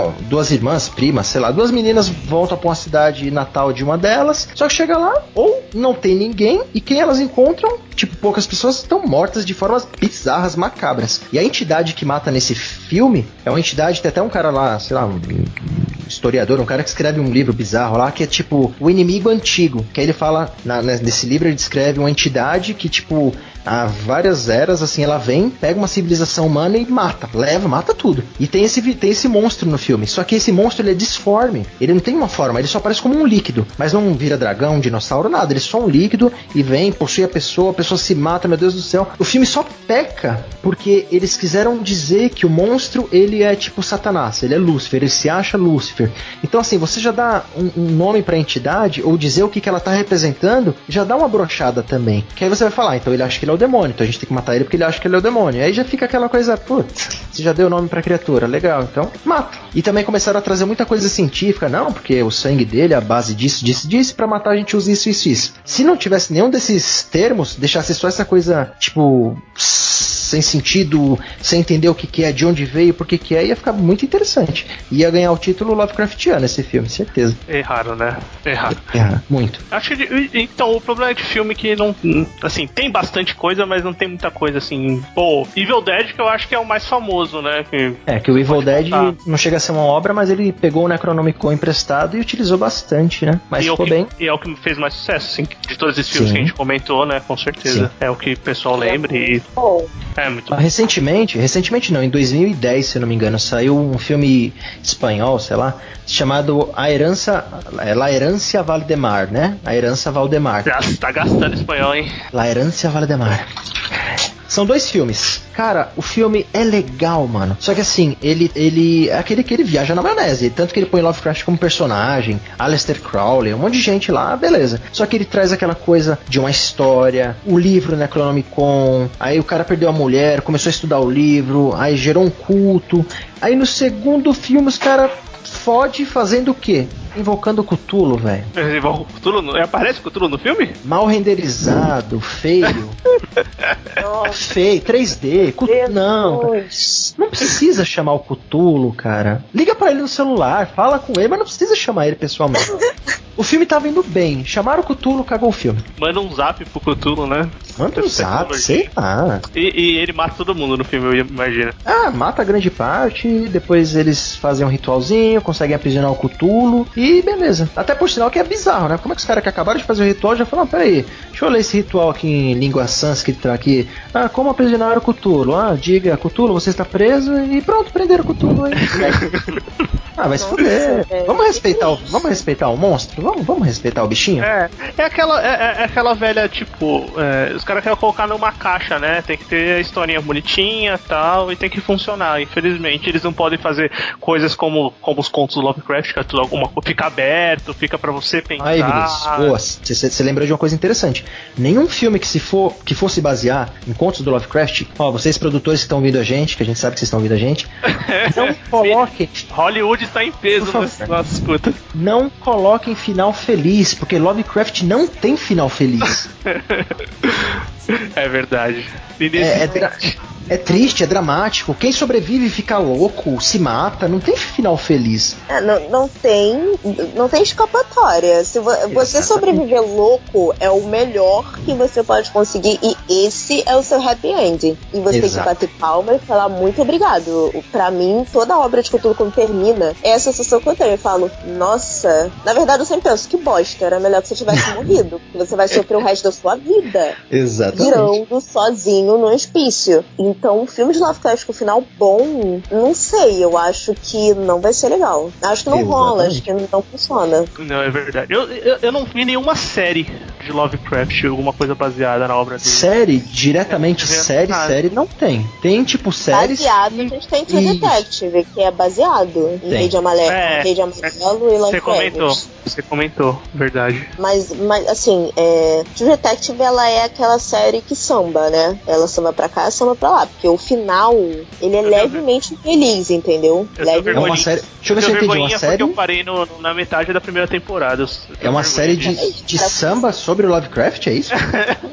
2 irmãs, primas, sei lá, 2 meninas voltam pra uma cidade natal de uma delas, só que chega lá, ou não tem ninguém, e quem elas encontram, tipo, poucas pessoas estão mortas de formas bizarras, macabras. E a entidade que mata nesse filme é uma entidade, tem até um cara lá, sei lá, um historiador, um cara que escreve um livro bizarro lá, que é tipo o inimigo antigo, que aí ele fala, nesse livro ele descreve uma entidade que tipo, há várias eras, assim, ela vem, pega uma civilização humana e mata tudo. E tem esse monstro no filme, só que esse monstro ele é disforme, ele não tem uma forma, ele só parece como um líquido, mas não vira dragão, dinossauro, nada, ele é só um líquido e vem, possui a pessoa se mata, meu Deus do céu. O filme só peca porque eles quiseram dizer que o monstro, ele é tipo Satanás, ele é Lúcifer, ele se acha Lúcifer. Então assim, você já dá um nome pra entidade, ou dizer o que ela tá representando, já dá uma brochada também, que aí você vai falar, então ele acha que ele é o demônio, então a gente tem que matar ele porque ele acha que ele é o demônio. Aí já fica aquela coisa, putz, você já deu nome pra criatura, legal, então mata. E também começaram a trazer muita coisa científica, não, porque o sangue dele é a base disso, pra matar a gente usa isso. Se não tivesse nenhum desses termos, deixasse só essa coisa, tipo, sem sentido, sem entender o que é, de onde veio, por que é, ia ficar muito interessante. Ia ganhar o título Lovecraftiano esse filme, certeza. Erraram, né? Erraram. Muito. Acho que, então, o problema é de filme que não, assim, tem bastante coisa, mas não tem muita coisa, assim, pô, Evil Dead, que eu acho que é o mais famoso, né? Que o Evil Dead não chega a ser uma obra, mas ele pegou o Necronomicon emprestado e utilizou bastante, né? Mas ficou bem. E é o que fez mais sucesso, assim, de todos esses filmes que a gente comentou, né? Com certeza. Sim. É o que o pessoal lembra e... É muito bom. Recentemente não, em 2010, se eu não me engano, saiu um filme espanhol, sei lá, chamado La Herencia Valdemar, né? A Herança Valdemar. Tá gastando espanhol, hein? La Herencia Valdemar. São 2 filmes. Cara, o filme é legal, mano. Só que assim, ele é aquele que ele viaja na maionese. Tanto que ele põe Lovecraft como personagem, Aleister Crowley, um monte de gente lá, beleza. Só que ele traz aquela coisa de uma história, o livro Necronomicon, aí o cara perdeu a mulher, começou a estudar o livro, aí gerou um culto. Aí no segundo filme os caras fode fazendo o quê? Invocando o Cthulhu, velho. Aparece o Cthulhu no filme? Mal renderizado, feio. Feio, 3D. Não precisa chamar o Cthulhu, cara. Liga pra ele no celular, fala com ele, mas não precisa chamar ele pessoalmente. O filme tava indo bem. Chamaram o Cthulhu, cagou o filme. Manda um zap pro Cthulhu, né? Manda um zap, sei lá. E ele mata todo mundo no filme, eu imagino. Mata a grande parte, depois eles fazem um ritualzinho, conseguem aprisionar o Cthulhu e beleza. Até por sinal que é bizarro, né? Como é que os caras que acabaram de fazer o ritual já falaram, peraí, deixa eu ler esse ritual aqui em língua sânscrita aqui. Como aprisionar o Cthulhu? Diga, Cthulhu, você está preso e pronto, prenderam o Cthulhu aí. Vai se fuder. Vamos respeitar o monstro? Vamos respeitar o bichinho? É aquela velha, tipo, os caras querem colocar numa caixa, né? Tem que ter a historinha bonitinha e tal, e tem que funcionar. Infelizmente, eles não podem fazer coisas como os contos do Lovecraft, que é tudo fica aberto, fica pra você pensar. Aí, Vinícius, você lembrou de uma coisa interessante. Nenhum filme que fosse basear em contos do Lovecraft, vocês produtores que estão ouvindo a gente, que a gente sabe que vocês estão ouvindo a gente, não coloquem... Hollywood está em peso nas escutas. Não coloquem final feliz, porque Lovecraft não tem final feliz. É verdade. É triste, é dramático. Quem sobrevive fica louco, se mata, não tem final feliz. Não tem escapatória. Se você sobreviver louco, é o melhor que você pode conseguir, e esse é o seu happy end. E você tem que bater palma e falar muito obrigado. Pra mim, toda obra de Cthulhu, quando termina, é a sensação que eu tenho. Eu falo, nossa, na verdade eu sempre penso, que bosta, era melhor que você tivesse morrido, porque você vai sofrer o resto da sua vida. Exatamente. Virando sozinho no hospício. Então, um filme de Lovecraft com final bom, não sei, eu acho que não vai ser legal. Acho que não rola, acho que não funciona. Não, é verdade. Eu não vi nenhuma série de Lovecraft, alguma coisa baseada na obra dele. Série? Diretamente série não tem. Tem tipo séries... Baseado, a gente tem True Detective, que é baseado em Rei de Amarelo e Lovecraft. Você comentou, verdade. Mas assim, True Detective, ela é aquela série que samba, né? Ela samba pra cá, samba pra lá. Porque o final, ele é levemente infeliz, entendeu? É uma série... Deixa eu ver se eu entendi. Uma série... porque eu parei na metade da primeira temporada. É uma série de samba sobre o Lovecraft, é isso?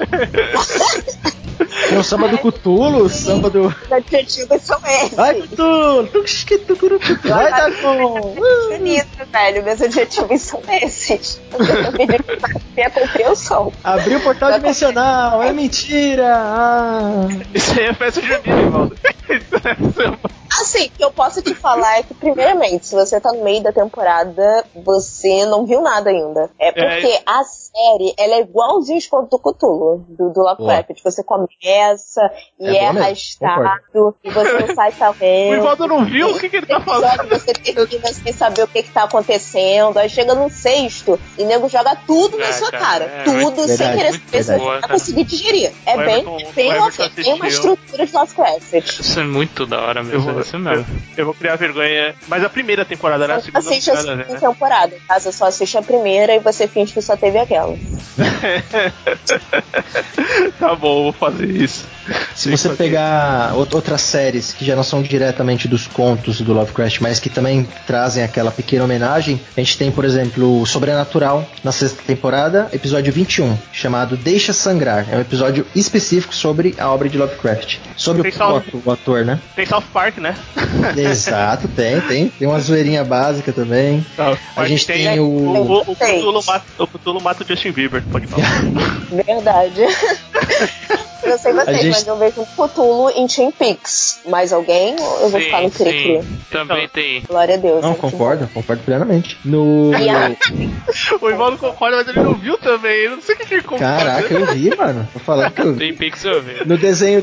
Tem o samba do Cthulhu, o samba do... Os adjetivos são esses. Ai, Cthulhu! Vai dar com... Bonito, velho. Meus adjetivos são esses. Eu pedi pra ter a compreensão. Abriu o portal dimensional, é mentira! Isso aí é festa junina, Ivaldo. Assim, o que eu posso te falar é que, primeiramente, se você tá no meio da temporada, você não viu nada ainda. É porque a série, ela é igualzinho os contos do Cthulhu, do Lovecraft. Você começa e é arrastado, e você não sai sabendo. O Ivaldo não viu o que ele tá falando. Você termina sem saber o que tá acontecendo, aí chega no sexto e o nego joga tudo na sua cara. Tudo, verdade, sem querer saber se você vai conseguir digerir. É bem uma estrutura de Lovecraft. Isso é muito da hora mesmo. Eu vou criar vergonha. Mas a primeira temporada, né? A segunda assiste a segunda temporada. Caso você só assiste a primeira e você finge que só teve aquela. Tá bom, vou fazer isso. Se você pegar outras séries que já não são diretamente dos contos do Lovecraft, mas que também trazem aquela pequena homenagem, a gente tem, por exemplo, Sobrenatural, na sexta temporada, episódio 21, chamado Deixa Sangrar. É um episódio específico sobre a obra de Lovecraft. Sobre o ator, né? Tem South Park, né? Exato, tem uma zoeirinha básica também. A gente tem o Cthulhu mata o Justin Bieber, pode falar. Verdade. Eu não sei vocês, mas eu vejo um Cthulhu em Twin Peaks. Mais alguém? Ou eu vou ficar no Cri-Cri? Também tem. Glória a Deus. Não, concordo plenamente. O Ivaldo concorda, mas ele não viu também. Eu não sei o que ele concorda. Caraca, eu vi, mano. Tô falando que eu vi. Twin Peaks eu vi. No desenho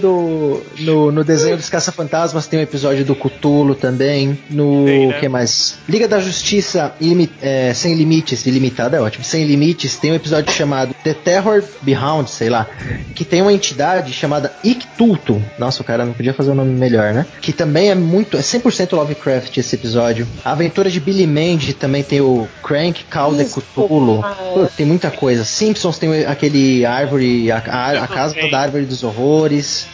no desenho dos Caça-Fantasmas tem um episódio do Cthulhu também. No que mais? Liga da Justiça Sem Limites, ilimitada é ótimo. Sem Limites tem um episódio chamado The Terror Behind, sei lá, que tem uma entidade chamada Ictultu. Nossa, o cara não podia fazer um nome melhor, né? Que também é 100% Lovecraft esse episódio. A Aventura de Billy Mandy também tem o Crank Call de Cthulhu. Tem muita coisa. Simpsons tem aquele árvore, a casa da Árvore dos Horrores.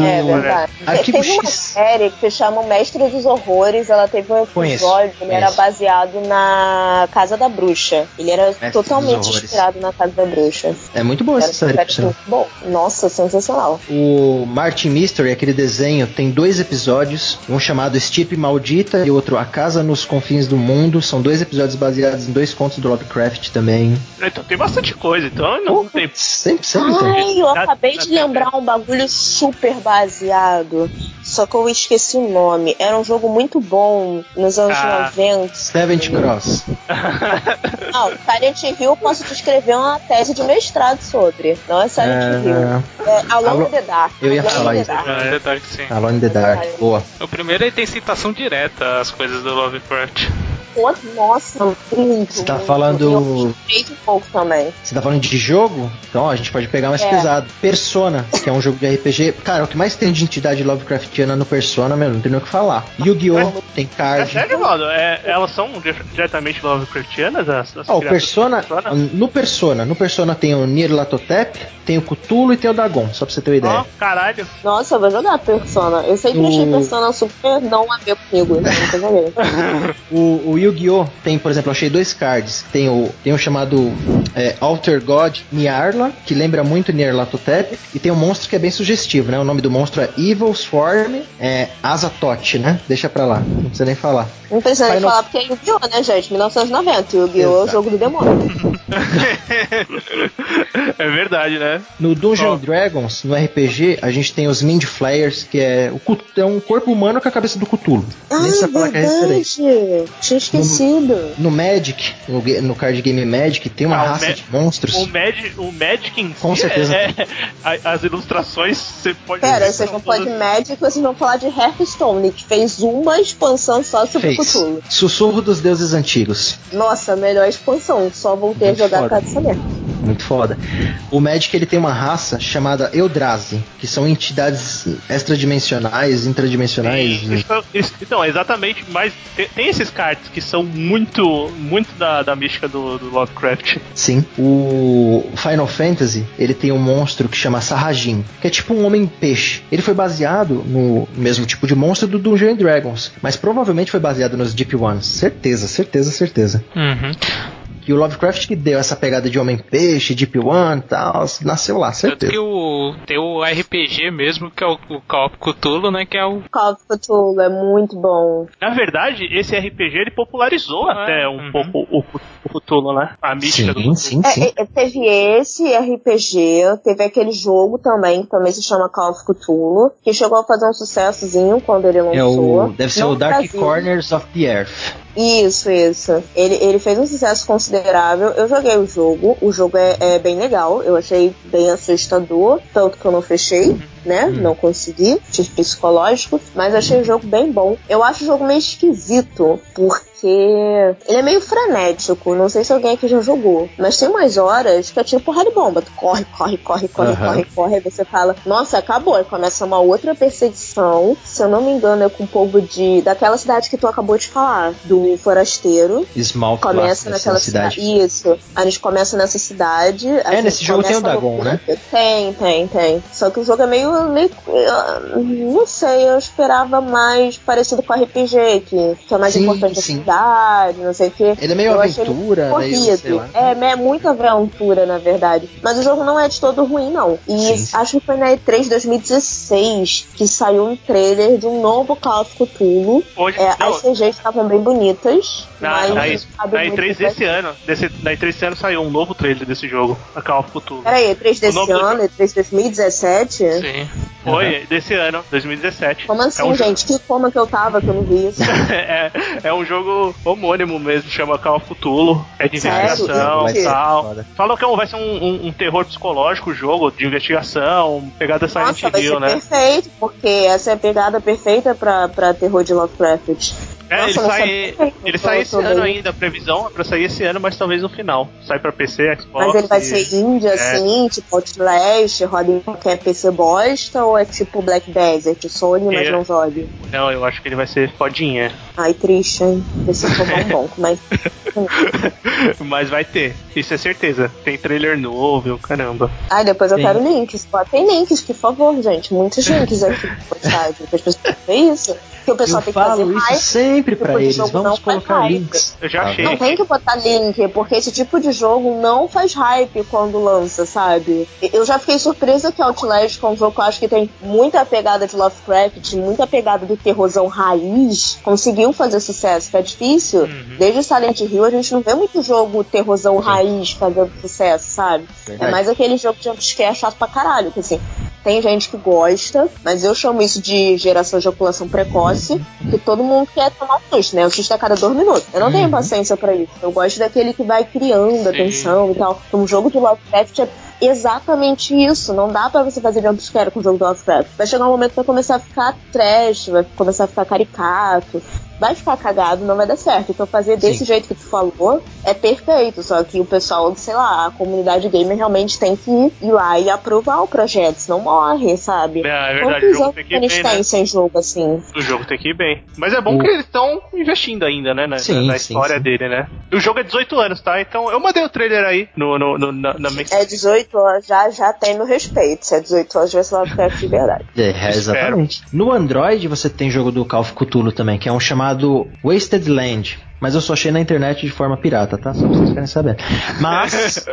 Arquivo X. Uma série que se chama O Mestre dos Horrores. Ela teve um episódio, ele era baseado na Casa da Bruxa. Ele era totalmente inspirado na Casa da Bruxa. É muito bom essa série. Muito bom. Nossa, sensacional. O Martin Mystery, aquele desenho, tem 2 episódios, um chamado Steep Maldita e outro A Casa nos Confins do Mundo. São 2 episódios baseados em 2 contos do Lovecraft também. Então tem bastante coisa, então não tem. Sempre tem. Eu acabei de lembrar um bagulho super baseado, só que eu esqueci o nome. Era um jogo muito bom nos anos 90. Seventh Cross. Não, Silent Hill eu posso te escrever uma tese de mestrado sobre. Não é Silent Hill. Alone in the Dark. Eu ia falar isso. Alone in the Dark. Boa. O primeiro aí tem citação direta às coisas do Lovecraft. Nossa, muito. Você tá falando. Um pouco também. Você tá falando de jogo? Então a gente pode pegar mais pesado. Persona, que é um jogo de RPG. Cara, o que mais tem de entidade Lovecraftiana no Persona, meu, não tem nem o que falar. Yu-Gi-Oh! Tem card. É sério, Valdo? Elas são diretamente Lovecraftianas? O Persona. No Persona tem o Nyarlathotep, tem o Cthulhu e tem o Dagon, só pra você ter uma ideia. Caralho. Nossa, eu vou jogar Persona. Eu sempre achei Persona super não a ver comigo, então nunca joguei. O Yu-Gi-Oh! Tem, por exemplo, eu achei 2 cards. Tem um chamado Alter God Nyarla, que lembra muito Nyarlathotep, e tem um monstro que é bem sugestivo, né? O nome do monstro é Evil Swarm Azathoth, né? Deixa pra lá, não precisa nem falar. Não precisa nem falar porque é Yu-Gi-Oh, né, gente? 1990, Yu-Gi-Oh! É o jogo do demônio. É verdade, né? No Dungeons Dragons, no RPG, a gente tem os Mind Flayers, que é um corpo humano com a cabeça do Cthulhu. Nem precisa falar que é referência. Tinha esquecido. No Magic, no card game Magic, tem uma raça de monstros. O Magic em com certeza. As ilustrações, você pode... Pera, vocês não podem Magic, vocês vão falar de Hearthstone, que fez uma expansão só sobre Cthulhu. Sussurro dos Deuses Antigos. Nossa, melhor expansão. Só voltei a jogar por causa dessa merda. Muito foda. O Magic, ele tem uma raça chamada Eldrazi, que são entidades extradimensionais, intradimensionais. Então, exatamente, mas tem esses cards que são muito da mística do Lovecraft. Sim. O Final Fantasy, ele tem um monstro que chama Sarrajin, que é tipo um homem-peixe. Ele foi baseado no mesmo tipo de monstro do Dungeons & Dragons, mas provavelmente foi baseado nos Deep Ones. Certeza. Uhum. Que o Lovecraft que deu essa pegada de Homem-Peixe, Deep One e tal, nasceu lá, certeza. Tanto que tem o RPG mesmo, que é o Call of Cthulhu, né, que é o... Call of Cthulhu é muito bom. Na verdade, esse RPG, ele popularizou até um pouco o Cthulhu, né? A mística do Cthulhu. Sim. Teve esse RPG, teve aquele jogo também, que também se chama Call of Cthulhu, que chegou a fazer um sucessozinho quando ele lançou. Deve ser o Dark Corners of the Earth. Isso. Ele fez um sucesso considerável. Eu joguei o jogo é bem legal, eu achei bem assustador, tanto que eu não fechei, né? Não consegui, tive psicológico, mas achei o jogo bem bom. Eu acho o jogo meio esquisito, porque ele é meio frenético, não sei se alguém aqui já jogou, mas tem umas horas que é tipo porra de bomba, tu corre, aí você fala, nossa, acabou, aí começa uma outra perseguição, se eu não me engano é com o povo daquela cidade que tu acabou de falar, do Forasteiro. Smallth, começa naquela cidade. Isso, a gente começa nessa cidade. Nesse jogo tem o Dagon, né? Tem. Só que o jogo é meio não sei, eu esperava mais parecido com RPG, que é mais importante a cidade, não sei o que. Ele é meio aventura, meio sei lá. É muita aventura, na verdade. Mas o jogo não é de todo ruim, não. E acho que foi na E3 2016 que saiu um trailer de um novo Call of Cthulhu. As CGs estavam bem bonitas. Na E3 desse ano. Na E3 desse ano saiu um novo trailer desse jogo, a Call of Cthulhu. Peraí, E3 desse ano? E3 2017? Sim. Foi, desse ano, 2017. Como assim, gente? Que coma que eu tava que eu não vi isso? É um jogo homônimo mesmo, chama Call of Cthulhu. É de investigação e tal. Falou que vai ser um terror psicológico o jogo, de investigação, pegada Silent Hill, né? Perfeito, porque essa é a pegada perfeita pra terror de Lovecraft. Ele sai esse ano ainda, a previsão é pra sair esse ano, mas talvez no final. Sai pra PC, Xbox. Mas ele vai ser indie, assim, tipo Outlast, roda em qualquer PC bosta, ou é tipo Black Desert, Sony, mas não jogue? Não, eu acho que ele vai ser fodinha. Ai, triste, hein? Esse for bom, mas... Mas vai ter, isso é certeza. Tem trailer novo, caramba. Ai, depois eu quero links. Tem links, por favor, gente. Muitos links aqui na postagem. As pessoas verem isso. Que o pessoal tem que fazer isso hype, sempre pra eles. Vamos colocar links. Eu já achei. Não tem que botar link, porque esse tipo de jogo não faz hype quando lança, sabe? Eu já fiquei surpresa que Outlast, que é um jogo que eu acho que tem muita pegada de Lovecraft, muita pegada do terrorzão raiz, conseguiu fazer sucesso, que é difícil. Desde Silent Hill a gente não vê muito jogo terrorzão raiz fazendo sucesso, sabe? Verdade. É mais aquele jogo de jumpscare chato pra caralho, que assim, tem gente que gosta, mas eu chamo isso de geração de ejaculação precoce, que todo mundo quer tomar um susto, né? Um susto a cada 2 minutos. Eu não tenho paciência pra isso. Eu gosto daquele que vai criando a tensão e tal. Um jogo de Lovecraft é exatamente isso. Não dá pra você fazer jumpscare com o jogo do Lovecraft. Vai chegar um momento que vai começar a ficar trash, vai começar a ficar caricato, vai ficar cagado, não vai dar certo. Então fazer desse jeito que tu falou é perfeito, só que o pessoal, sei lá, a comunidade gamer realmente tem que ir lá e aprovar o projeto, senão morre, sabe? É verdade, o jogo tem que ir bem, né? Sem jogo, assim. O jogo tem que ir bem. Mas é bom que eles estão investindo ainda, né, na história dele, né? O jogo é 18 anos, tá? Então eu mandei o trailer aí na É 18 anos, já tem no respeito. Se é 18 anos, vai ser Lovecraft de verdade. Exatamente. No Android você tem jogo do Call of Cthulhu também, que é um chamado Wasted Land. Mas eu só achei na internet de forma pirata, tá? Só pra vocês querem saber. Mas...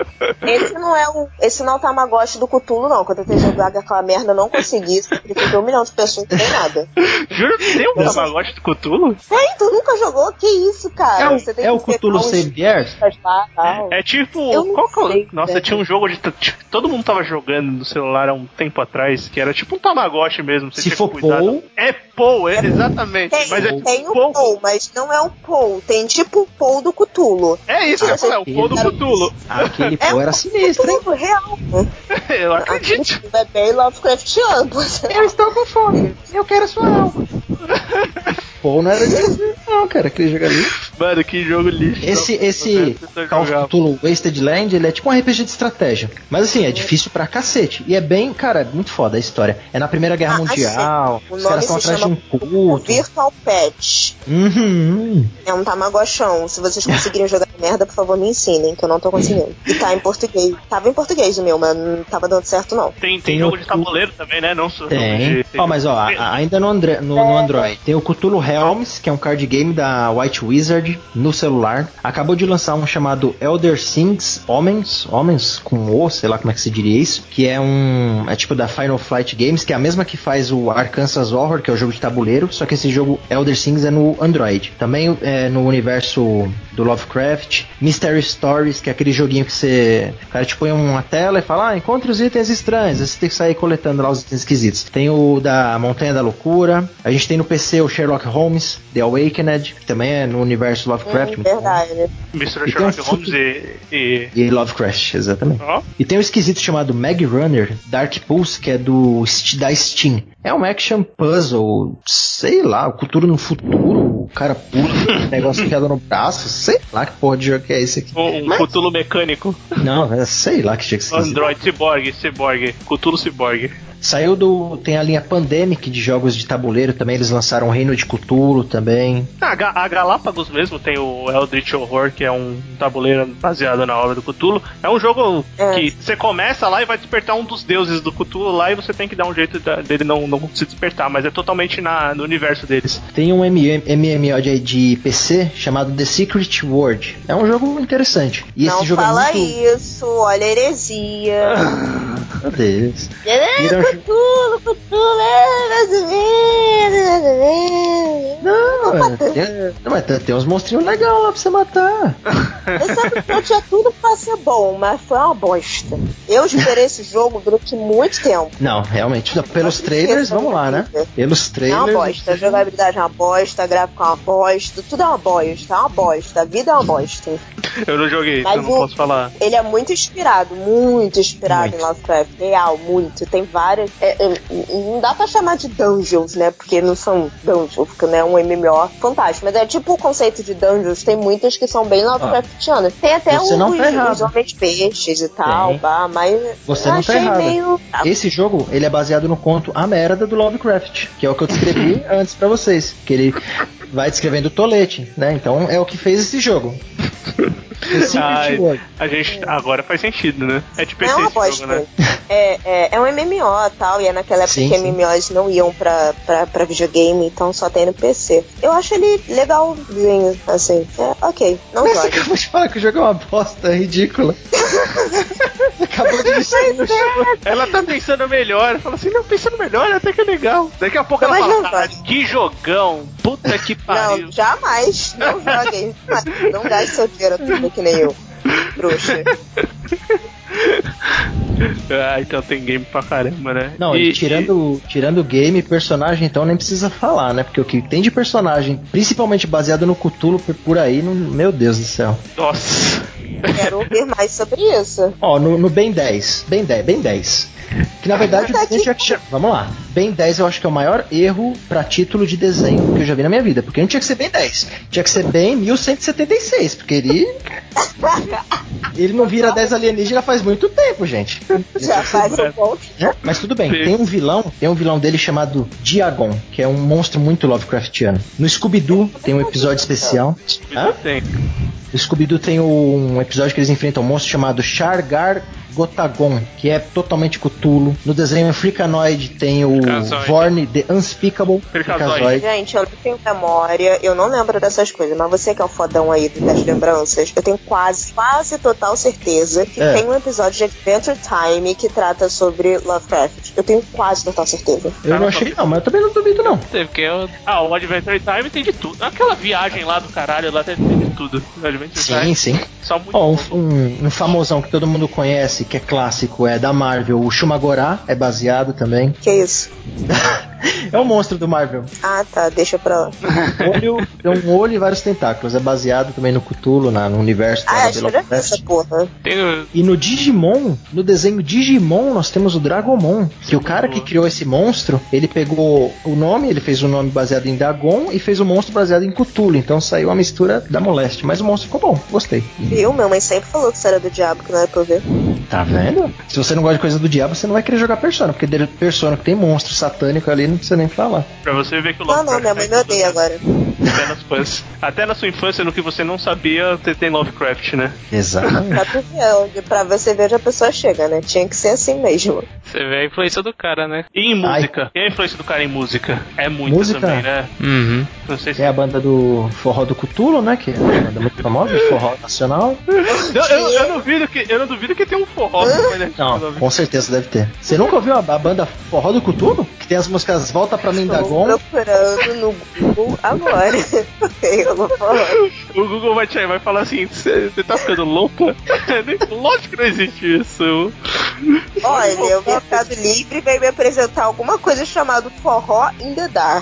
Esse não é o Tamagotchi do Cthulhu, não. Quando eu tentei jogar aquela merda, eu não consegui. Porque tem 1 milhão de pessoas que não tem nada. Juro que tem um Tamagotchi do Cthulhu? Tem, tu nunca jogou? Que isso, cara? Você tem o Cthulhu Save the Earth? É tipo... Nossa, tinha um jogo de... Todo mundo tava jogando no celular há um tempo atrás, que era tipo um Tamagotchi mesmo. Se for Paul... É Paul, exatamente. Tem o Paul, mas não é o Paul. Tem tipo o Paul do Cthulhu. É isso que eu falei, o Paul do Cthulhu. Aquele Paul era sinistro, hein? Real. Eu acredito. É bem Lovecraftiano. Eu estou com fome. Eu quero a sua alma. Paul não era de não, cara, aquele jogo ali. Mano, que jogo lixo. Esse Call of Cthulhu Wasted Land, ele é tipo um RPG de estratégia. Mas assim, é difícil pra cacete. E é bem, cara, muito foda a história. É na Primeira Guerra Mundial, os caras estão atrás de um culto. Virtual Pet. É um Tamagotchão. Se vocês conseguirem jogar merda, por favor, me ensinem, que eu não tô conseguindo. E tá em português. Tava em português o meu, mas não tava dando certo, não. Tem jogo de tabuleiro também, né? Não só. Tem. Mas ainda no Android. Tem o Cthulhu Realms, que é um card game da White Wizard no celular. Acabou de lançar um chamado Elder Things Homens com O, sei lá como é que se diria isso, que é tipo da Final Flight Games, que é a mesma que faz o Arkansas Horror, que é o jogo de tabuleiro, só que esse jogo Elder Things é no Android. Também é no universo do Lovecraft. Mystery Stories, que é aquele joguinho que o cara te põe uma tela e fala, encontre os itens estranhos, aí você tem que sair coletando lá os itens esquisitos. Tem o da Montanha da Loucura, a gente tem no PC o Sherlock Holmes, The Awakened, que também é no universo Lovecraft. Verdade. Mr. Sherlock Holmes e Lovecraft, exatamente. E tem um esquisito chamado Mag Runner Dark Pulse, que é da Steam. É um action puzzle, sei lá, o Cthulhu no futuro, o cara pula, negócio enfiado no braço, sei lá que porra de jogo que é esse aqui. Cthulhu mecânico. Não, sei lá que jogo que é esse. Android, Cyborg, Cthulhu Cyborg. Tem a linha Pandemic de jogos de tabuleiro também, eles lançaram o Reino de Cthulhu também. A Galápagos mesmo tem o Eldritch Horror, que é um tabuleiro baseado na obra do Cthulhu. É um jogo que você começa lá e vai despertar um dos deuses do Cthulhu lá e você tem que dar um jeito dele não se despertar, mas é totalmente no universo deles. Tem um MMO de PC chamado The Secret World. É um jogo interessante. E não esse jogo fala é muito... isso, olha a heresia. Meu Deus. Cthulhu, mas tem uns monstrinhos legais lá pra você matar. Eu tinha tudo pra ser bom, mas foi uma bosta. Eu esperei esse jogo durante muito tempo. Não, realmente, pelos trailers, vamos lá, né? Pelos trailers... É uma bosta, a jogabilidade é uma bosta, a gráfica é uma bosta, tudo é uma bosta, a vida é uma bosta. Eu não joguei, então não posso falar. Ele é muito inspirado em Lovecraft, real, muito. Tem várias... não dá pra chamar de dungeons, né? Porque não são dungeons, porque não é um MMO fantástico. Mas é tipo o conceito de dungeons. Tem muitas que são bem Lovecraftianas. Tem até os homens peixes e tal, mas você não tá errado. Meio... Esse jogo, ele é baseado no conto A Merda do Lovecraft, que é o que eu descrevi antes pra vocês. Que ele vai descrevendo o tolete, né? Então é o que fez esse jogo. A gente agora faz sentido, né? É de PC esse jogo, né? É um MMO e tal, e é naquela época que MMOs não iam pra videogame, então só tem no PC. Eu acho ele legalzinho, assim. Ok, não joga. Você acabou de falar que o jogo é uma bosta ridícula. Acabou de dizer no jogo. Ela tá pensando melhor, fala assim, não, pensando melhor, até que é legal. Daqui a pouco ela fala, que jogão, puta que pariu. Não, jamais, não joguem. Não gaste seu dinheiro tudo que nem eu, trouxa. Então tem game pra caramba, né? Não, e tirando game, personagem, então nem precisa falar, né? Porque o que tem de personagem, principalmente baseado no Cthulhu por aí, meu Deus do céu. Nossa. Quero ouvir mais sobre isso. No Ben 10. Ben 10. Que na verdade vamos lá. Ben 10 eu acho que é o maior erro pra título de desenho que eu já vi na minha vida. Porque não tinha que ser Ben 10. Tinha que ser Ben 1176. Porque ele não vira 10 alienígena faz muito tempo, gente. Já faz um pouco. Mas tudo bem. Tem um vilão dele chamado Diagon, que é um monstro muito Lovecraftiano. No Scooby-Doo tem um episódio especial. No Scooby-Doo tem um episódio que eles enfrentam um monstro chamado Shargar Gotagon, que é totalmente Cthulhu. No desenho Freakanoid tem o Vorn The Unspeakable. Gente, eu não tenho memória, eu não lembro dessas coisas, mas você que é o fodão aí das lembranças, eu tenho quase total certeza que tem um episódio de Adventure Time que trata sobre Lovecraft. Eu tenho quase total certeza. Eu não achei não, mas eu também não duvido não. Porque o Adventure Time tem de tudo. Aquela viagem lá do caralho, lá tem de tudo. Sim. Só muito um famosão que todo mundo conhece, que é clássico, é da Marvel, o Shumagorá, é baseado também. Que isso? É um monstro do Marvel. Ah, tá, deixa pra lá. Tem um olho e vários tentáculos. É baseado também no Cthulhu, no universo da Lovecraft. Porra. E no Digimon, no desenho Digimon, nós temos o Dragomon. Que o cara que criou esse monstro, ele pegou o nome, ele fez o nome baseado em Dagon e fez o monstro baseado em Cthulhu. Então saiu a mistura da moléstia. Mas o monstro ficou bom, gostei. Viu? Minha mãe sempre falou que isso era do diabo, que não era pra eu ver. Tá vendo? Se você não gosta de coisa do diabo, você não vai querer jogar Persona, porque Persona que tem monstro satânico ali, não precisa nem falar. Pra você ver que o Lovecraft... Não, minha mãe me odeia agora. Até na sua infância, no que você não sabia, tem Lovecraft, né? Exatamente. Pra você ver onde a pessoa chega, né? Tinha que ser assim mesmo. Você vê a influência do cara, né? E em música? E a influência do cara em música? É muita também, né? Uhum. Não sei se... É a banda do Forró do Cthulhu, né? Que é uma banda muito famosa, de forró nacional. Eu não duvido que tem um forró. Não, com certeza deve ter. Você nunca ouviu a banda Forró do Cthulhu? Que tem as músicas Volta Pra Mim, Dagon. Estou procurando no Google agora. Eu vou falar. O Google vai falar assim, você tá ficando louca? Lógico que não existe isso. Olha, o Mercado Livre veio me apresentar alguma coisa chamada Forró in the Dark.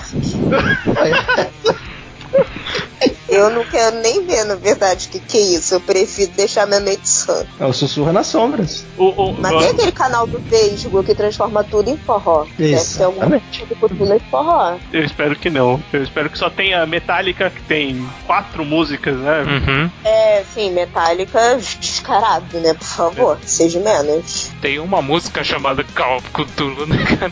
Eu não quero nem ver, na verdade, o que é isso. Eu prefiro deixar minha mente sã. É o Sussurra nas Sombras. Mas tem aquele canal do Vesgo que transforma tudo em forró. Isso. Deve ter alguma coisa em forró. Eu espero que não. Eu espero que só tenha Metallica, que tem 4 músicas, né? Uhum. É, sim, Metallica descarado, né? Por favor, seja menos. Tem uma música chamada Call of Cthulhu, né, cara?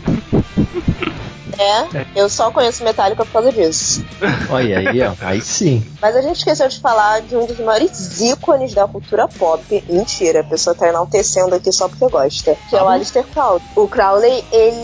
Eu só conheço Metallica por causa disso. Olha aí, ó. Aí sim. Mas a gente esqueceu de falar de um dos maiores ícones da cultura pop. Mentira, a pessoa tá enaltecendo aqui só porque gosta. Que é o Aleister Crowley. O Crowley,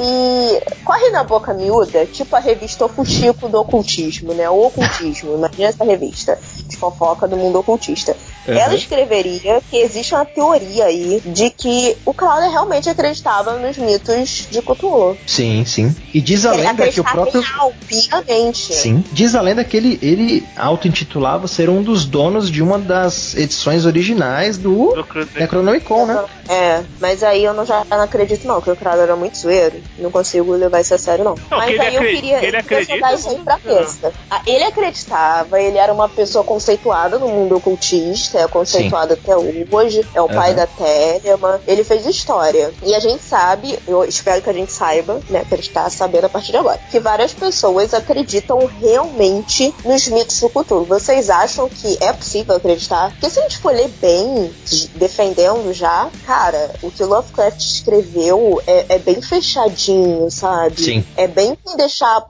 ele corre na boca miúda, tipo a revista O Fuxico do Ocultismo, né? O Ocultismo. Imagina essa revista de fofoca do mundo ocultista. Uhum. Ela escreveria que existe uma teoria aí de que o Crowley realmente acreditava nos mitos de Cthulhu. Sim, sim. E diz a lenda que o próprio... Piamente. Sim. Diz a lenda que ele auto-intitulava ser um dos donos de uma das edições originais do Necronomicon, né? Mas aí eu já não acredito não, que o Crowley era muito zoeiro. Não consigo levar isso a sério não. Mas aí eu queria jogar isso aí pra festa. Ele acreditava, ele era uma pessoa conceituada no mundo ocultista, é conceituado até hoje, é o pai da Telemann, ele fez história. E a gente sabe, eu espero que a gente saiba, né, que a gente tá sabendo a partir de agora, que várias pessoas acreditam realmente nos mitos do Cthulhu. Vocês acham que é possível acreditar? Porque se a gente for ler bem, defendendo já, cara, o que Lovecraft escreveu é bem fechadinho, sabe? Sim. É bem sem deixar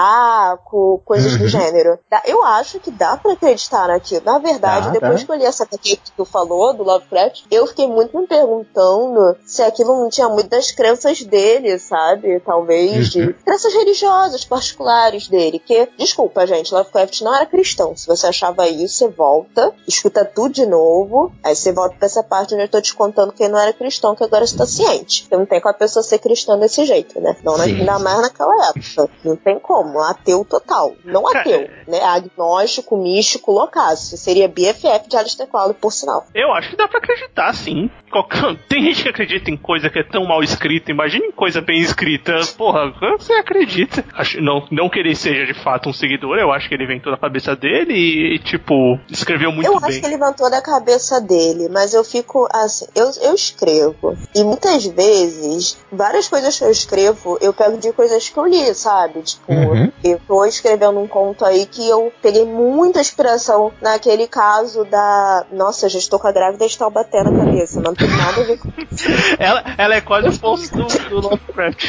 buraco, coisas do gênero. Eu acho que dá pra acreditar naquilo. Na verdade, depois que eu li essa HQ que tu falou, do Lovecraft, eu fiquei muito me perguntando se aquilo não tinha muito das crenças dele, sabe? Talvez de crenças religiosas particulares dele. Que, desculpa, gente, Lovecraft não era cristão. Se você achava isso, você volta, escuta tudo de novo, aí você volta pra essa parte onde eu tô te contando que ele não era cristão, que agora você tá ciente. Porque não tem como a pessoa ser cristã desse jeito, né? Não, ainda mais naquela época. Não tem como. Ateu total. Não ateu, né? Agnóstico, místico, loucaço. Seria BFF de Aleister Crowley, por sinal. Eu acho que dá pra acreditar, sim. Tem gente que acredita em coisa que é tão mal escrita. Imagina em coisa bem escrita. Porra, você acredita. Acho, não que ele seja de fato um seguidor, eu acho que ele inventou da cabeça dele e tipo, escreveu muito bem. Eu acho que ele inventou da cabeça dele, mas eu fico assim, eu escrevo. E muitas vezes, várias coisas que eu escrevo, eu pego de coisas que eu li, sabe? Tipo, eu tô escrevendo um conto aí que eu peguei muita inspiração naquele caso da... Nossa, já estou com a grávida de Taubaté na cabeça, não tem nada a ver com isso. Ela é quase o posto do Lovecraft.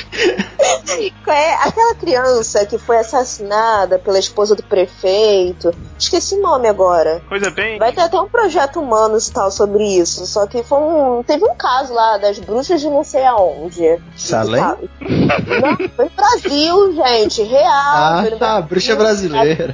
Aquela criança que foi assassinada pela esposa do prefeito, esqueci o nome agora. Coisa bem... Vai ter até um projeto humano e tal sobre isso, só que teve um caso lá das bruxas de não sei aonde. Salem? Não, foi no Brasil, gente, real. Bruxa brasileira.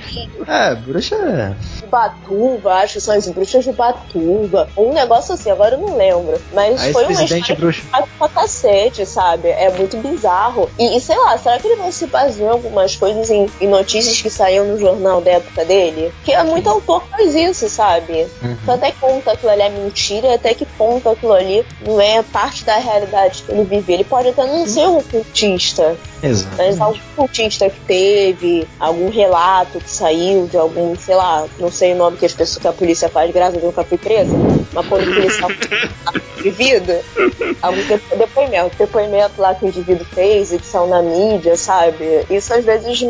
Bruxa... Ubatuba, acho que são as bruxas de Ubatuba. Um negócio assim, agora eu não lembro. Mas foi uma história bruxa pra cacete, sabe? É muito bizarro. E sei lá, será que ele não se baseou em algumas coisas em notícias que saíam no jornal da época dele? Que muito autor faz isso, sabe? Então até que ponto aquilo ali é mentira, até que ponto aquilo ali não é parte da realidade que ele vive. Ele pode até não ser um cultista. Exato. Mas algum cultista que teve, algum relato que saiu de algum, sei lá, não sei o nome que a polícia faz, graças a Deus nunca fui presa, mas quando o policial indivíduo, algum depoimento lá que o indivíduo fez, edição na mídia, sabe? Isso às vezes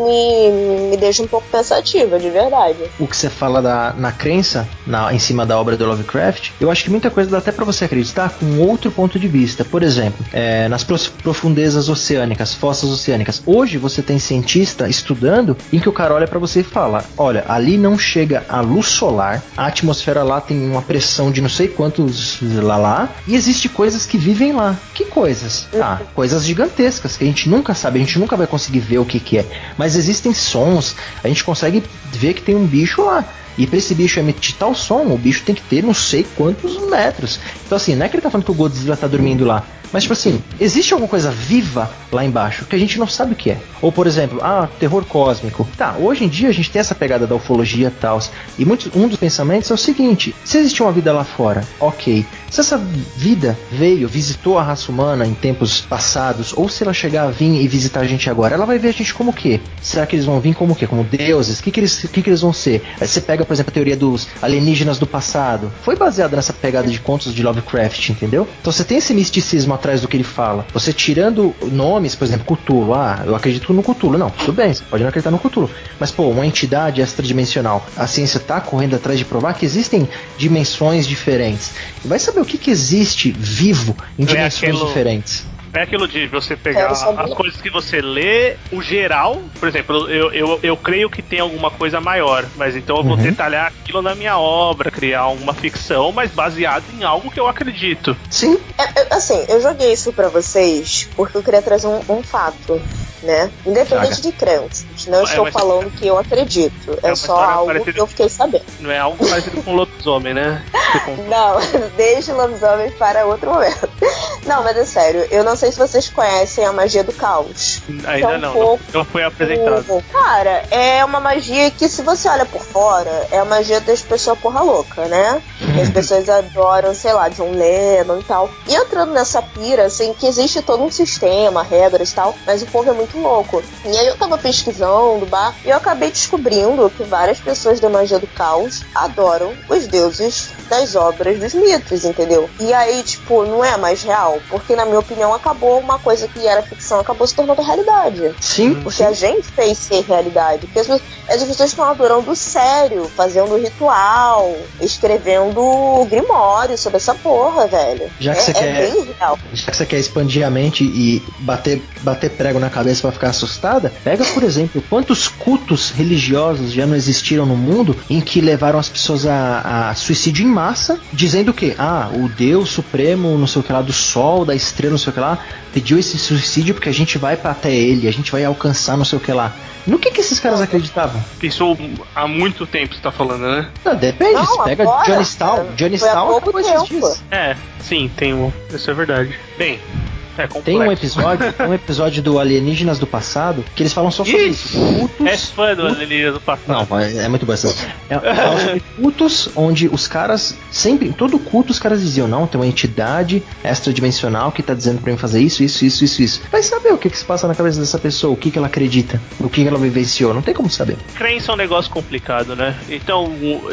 me deixa um pouco pensativa, de verdade. O que você fala na crença, em cima da obra do Lovecraft, eu acho que muita coisa dá até pra você acreditar com outro ponto de vista. Por exemplo, nas profundezas oceânicas, fossas oceânicas, hoje você tem cientista estudando em que o cara olha pra você e fala, olha, ali não chega a luz solar, a atmosfera lá tem uma pressão de não sei quantos lá, e existe coisas que vivem lá. Que coisas? Coisas gigantescas que a gente nunca sabe, a gente nunca vai conseguir ver o que é, mas existem sons, a gente consegue ver que tem um bicho lá. E pra esse bicho emitir tal som, o bicho tem que ter não sei quantos metros. Então assim, não é que ele tá falando que o Godzilla tá dormindo lá, mas tipo assim, existe alguma coisa viva lá embaixo que a gente não sabe o que é. Ou por exemplo, terror cósmico. Tá, hoje em dia a gente tem essa pegada da ufologia e tal, e um dos pensamentos é o seguinte: se existe uma vida lá fora, ok, se essa vida visitou a raça humana em tempos passados, ou se ela chegar a vir e visitar a gente agora, ela vai ver a gente como o quê? Será que eles vão vir como o quê? Como deuses? O que eles vão ser? Aí você pega, por exemplo, a teoria dos alienígenas do passado. Foi baseada nessa pegada de contos de Lovecraft, entendeu? Então você tem esse misticismo atrás do que ele fala. Você tirando nomes, por exemplo, Cthulhu. Eu acredito no Cthulhu. Não, tudo bem, você pode não acreditar no Cthulhu. Mas, uma entidade extradimensional. A ciência tá correndo atrás de provar que existem dimensões diferentes. E vai saber o que existe vivo em dimensões diferentes. É aquilo de você pegar as coisas que você lê, o geral. Por exemplo, eu creio que tem alguma coisa maior, mas então eu vou detalhar aquilo na minha obra, criar alguma ficção, mas baseado em algo que eu acredito. Sim. Assim, eu joguei isso pra vocês porque eu queria trazer um fato, né? Independente de crenças. Não estou falando que eu acredito. É só algo que eu fiquei sabendo. Não é algo parecido com lobisomem, né? Não, deixe lobisomem para outro momento. Não, mas é sério, eu não sei se vocês conhecem a magia do caos. Ainda não foi apresentado. Cara, é uma magia que, se você olha por fora, é a magia das pessoas porra louca, né? Que as pessoas adoram, sei lá, John Lennon e tal. E entrando nessa pira, assim, que existe todo um sistema, regras e tal, mas o povo é muito louco. E aí eu tava pesquisando, e eu acabei descobrindo que várias pessoas da magia do caos adoram os deuses das obras dos mitos, entendeu? E aí, tipo, não é mais real, porque na minha opinião acabou uma coisa que era ficção, acabou se tornando realidade. Sim. Porque a gente fez ser realidade. Porque as pessoas estão adorando sério, fazendo ritual, escrevendo grimório sobre essa porra, velho. Já que bem real. Já que você quer expandir a mente e bater prego na cabeça pra ficar assustada, pega, por exemplo, quantos cultos religiosos já não existiram no mundo em que levaram as pessoas a suicídio em massa, dizendo que, o Deus Supremo, não sei o que lá, do Sol, da estrela, não sei o que lá, pediu esse suicídio porque a gente vai pra até ele, a gente vai alcançar não sei o que lá. No que esses caras acreditavam? Isso há muito tempo, você tá falando, né? Não, depende, você pega Johnny Stahl. Johnny Stahl acabou esses dias. Sim, isso é verdade. Bem, tem um episódio do Alienígenas do Passado que eles falam só sobre isso. Cultos. É fã do Alienígenas do Passado. Não, é muito bom essa. Falam sobre cultos onde os caras sempre, em todo culto os caras diziam, não, tem uma entidade extradimensional que tá dizendo pra mim fazer isso. Vai saber o que se passa na cabeça dessa pessoa, o que ela acredita, o que ela vivenciou, não tem como saber. Crença é um negócio complicado, né? Então,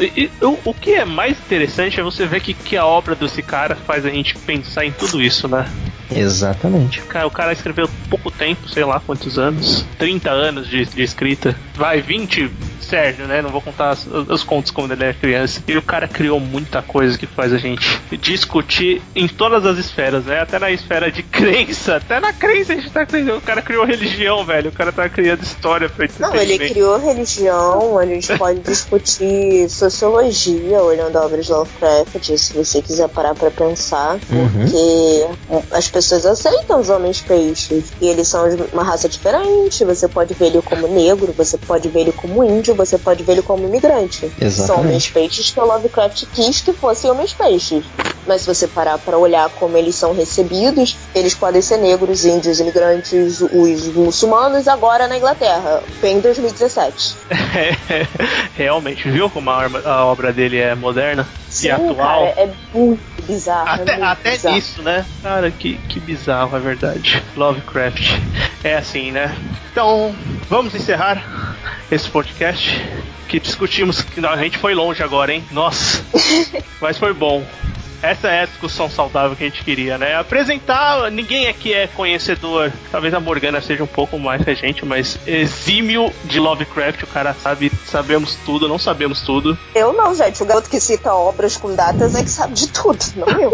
o que é mais interessante é você ver que a obra desse cara faz a gente pensar em tudo isso, né? Exatamente. O cara escreveu pouco tempo, sei lá quantos anos, 30 anos de escrita, 20, Sérgio, né? Não vou contar os contos como ele era criança. E o cara criou muita coisa que faz a gente discutir em todas as esferas, né? Até na esfera de crença, até na crença a gente tá criando. O cara criou religião, velho. O cara tá criando história pra Não, ele criou religião, a gente pode discutir sociologia olhando a obra de Lovecraft, se você quiser parar pra pensar, porque as pessoas aceitam os homens peixes. E eles são uma raça diferente. Você pode ver ele como negro, você pode ver ele como índio, você pode ver ele como imigrante. Exatamente. São homens-peixes que o Lovecraft quis que fossem homens-peixes. Mas se você parar para olhar como eles são recebidos, eles podem ser negros, índios, imigrantes, os muçulmanos, agora na Inglaterra, em 2017. Realmente, viu como a obra dele é moderna? Sim, e atual? Cara, é muito bizarro. Até bizarro. nisso, né? Cara, que bizarro, é verdade. Lovecraft. É assim, né? Então, vamos encerrar esse podcast que discutimos. A gente foi longe agora, hein? Nossa. Mas foi bom. Essa é a discussão saudável que a gente queria, né? Apresentar, ninguém aqui é conhecedor, talvez a Morgana seja um pouco mais que a gente, mas exímio de Lovecraft, o cara sabemos tudo, não sabemos tudo. Eu não, gente, o garoto que cita obras com datas é que sabe de tudo, não eu.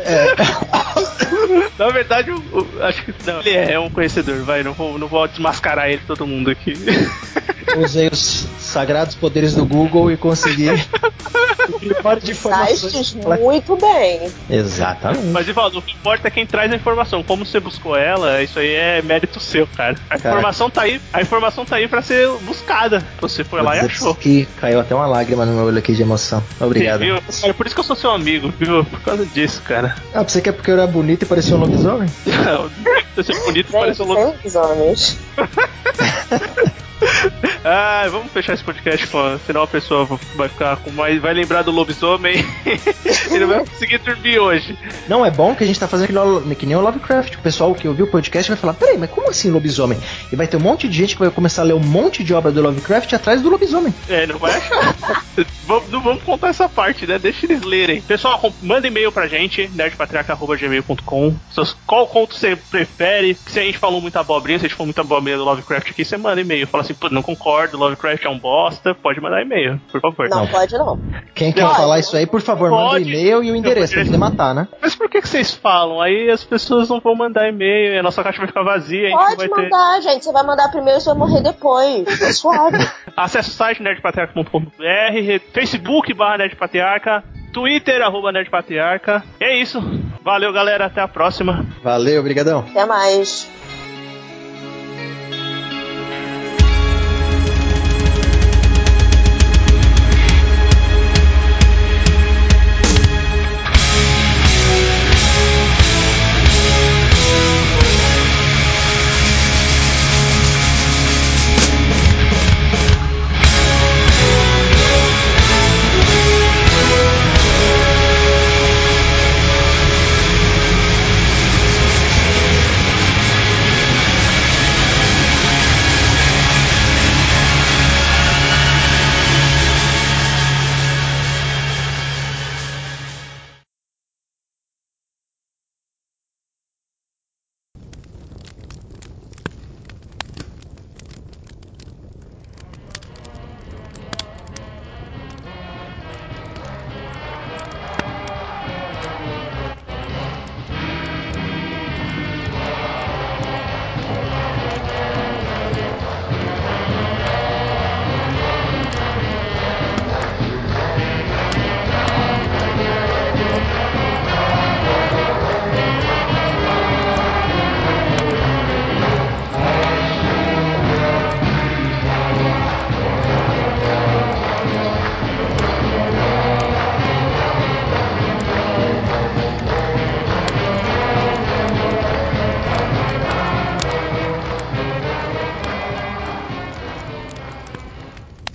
Na verdade, acho que não, ele é um conhecedor, vai, não vou desmascarar ele, todo mundo aqui. Usei os sagrados poderes do Google e consegui o clipar de informações. Muito bem. Exatamente. Mas, Ivaldo, o que importa é quem traz a informação. Como você buscou ela, isso aí é mérito seu, cara. A informação tá aí pra ser buscada. Você foi lá e achou. Que caiu até uma lágrima no meu olho aqui de emoção. Obrigado. Sim, viu? Cara, por isso que eu sou seu amigo, viu? Por causa disso, cara. Ah, você quer porque eu era bonito e parecia um lobisomem? Não, você é bonito e parecia um lobisomem. Vamos fechar esse podcast, senão a pessoa vai ficar com mais. Vai lembrar do lobisomem e não vai conseguir dormir hoje. Não, é bom que a gente tá fazendo que nem o Lovecraft. O pessoal que ouviu o podcast vai falar: peraí, mas como assim lobisomem? E vai ter um monte de gente que vai começar a ler um monte de obra do Lovecraft atrás do lobisomem. Não vai achar. Não vamos contar essa parte, né? Deixa eles lerem. Pessoal, manda e-mail pra gente, nerdpatriarca@gmail.com. Qual conto você prefere? Se a gente falou muita abobrinha, se a gente falou muita abobrinha do Lovecraft aqui, você manda e-mail. Fala assim, pô, não concordo, Lovecraft é um bosta, pode mandar e-mail, por favor. Não, pode não. Quem quer falar isso aí, por favor, manda o e-mail e o endereço, pra poder matar, né? Mas por que vocês falam? Aí as pessoas não vão mandar e-mail e a nossa caixa vai ficar vazia. Pode mandar, gente. Você vai mandar primeiro e você vai morrer depois. É suave. Acesse o site nerdpatriarca.com.br, Facebook /nerdpatriarca, Twitter @nerdpatriarca. É isso. Valeu, galera. Até a próxima. Valeu, brigadão. Até mais.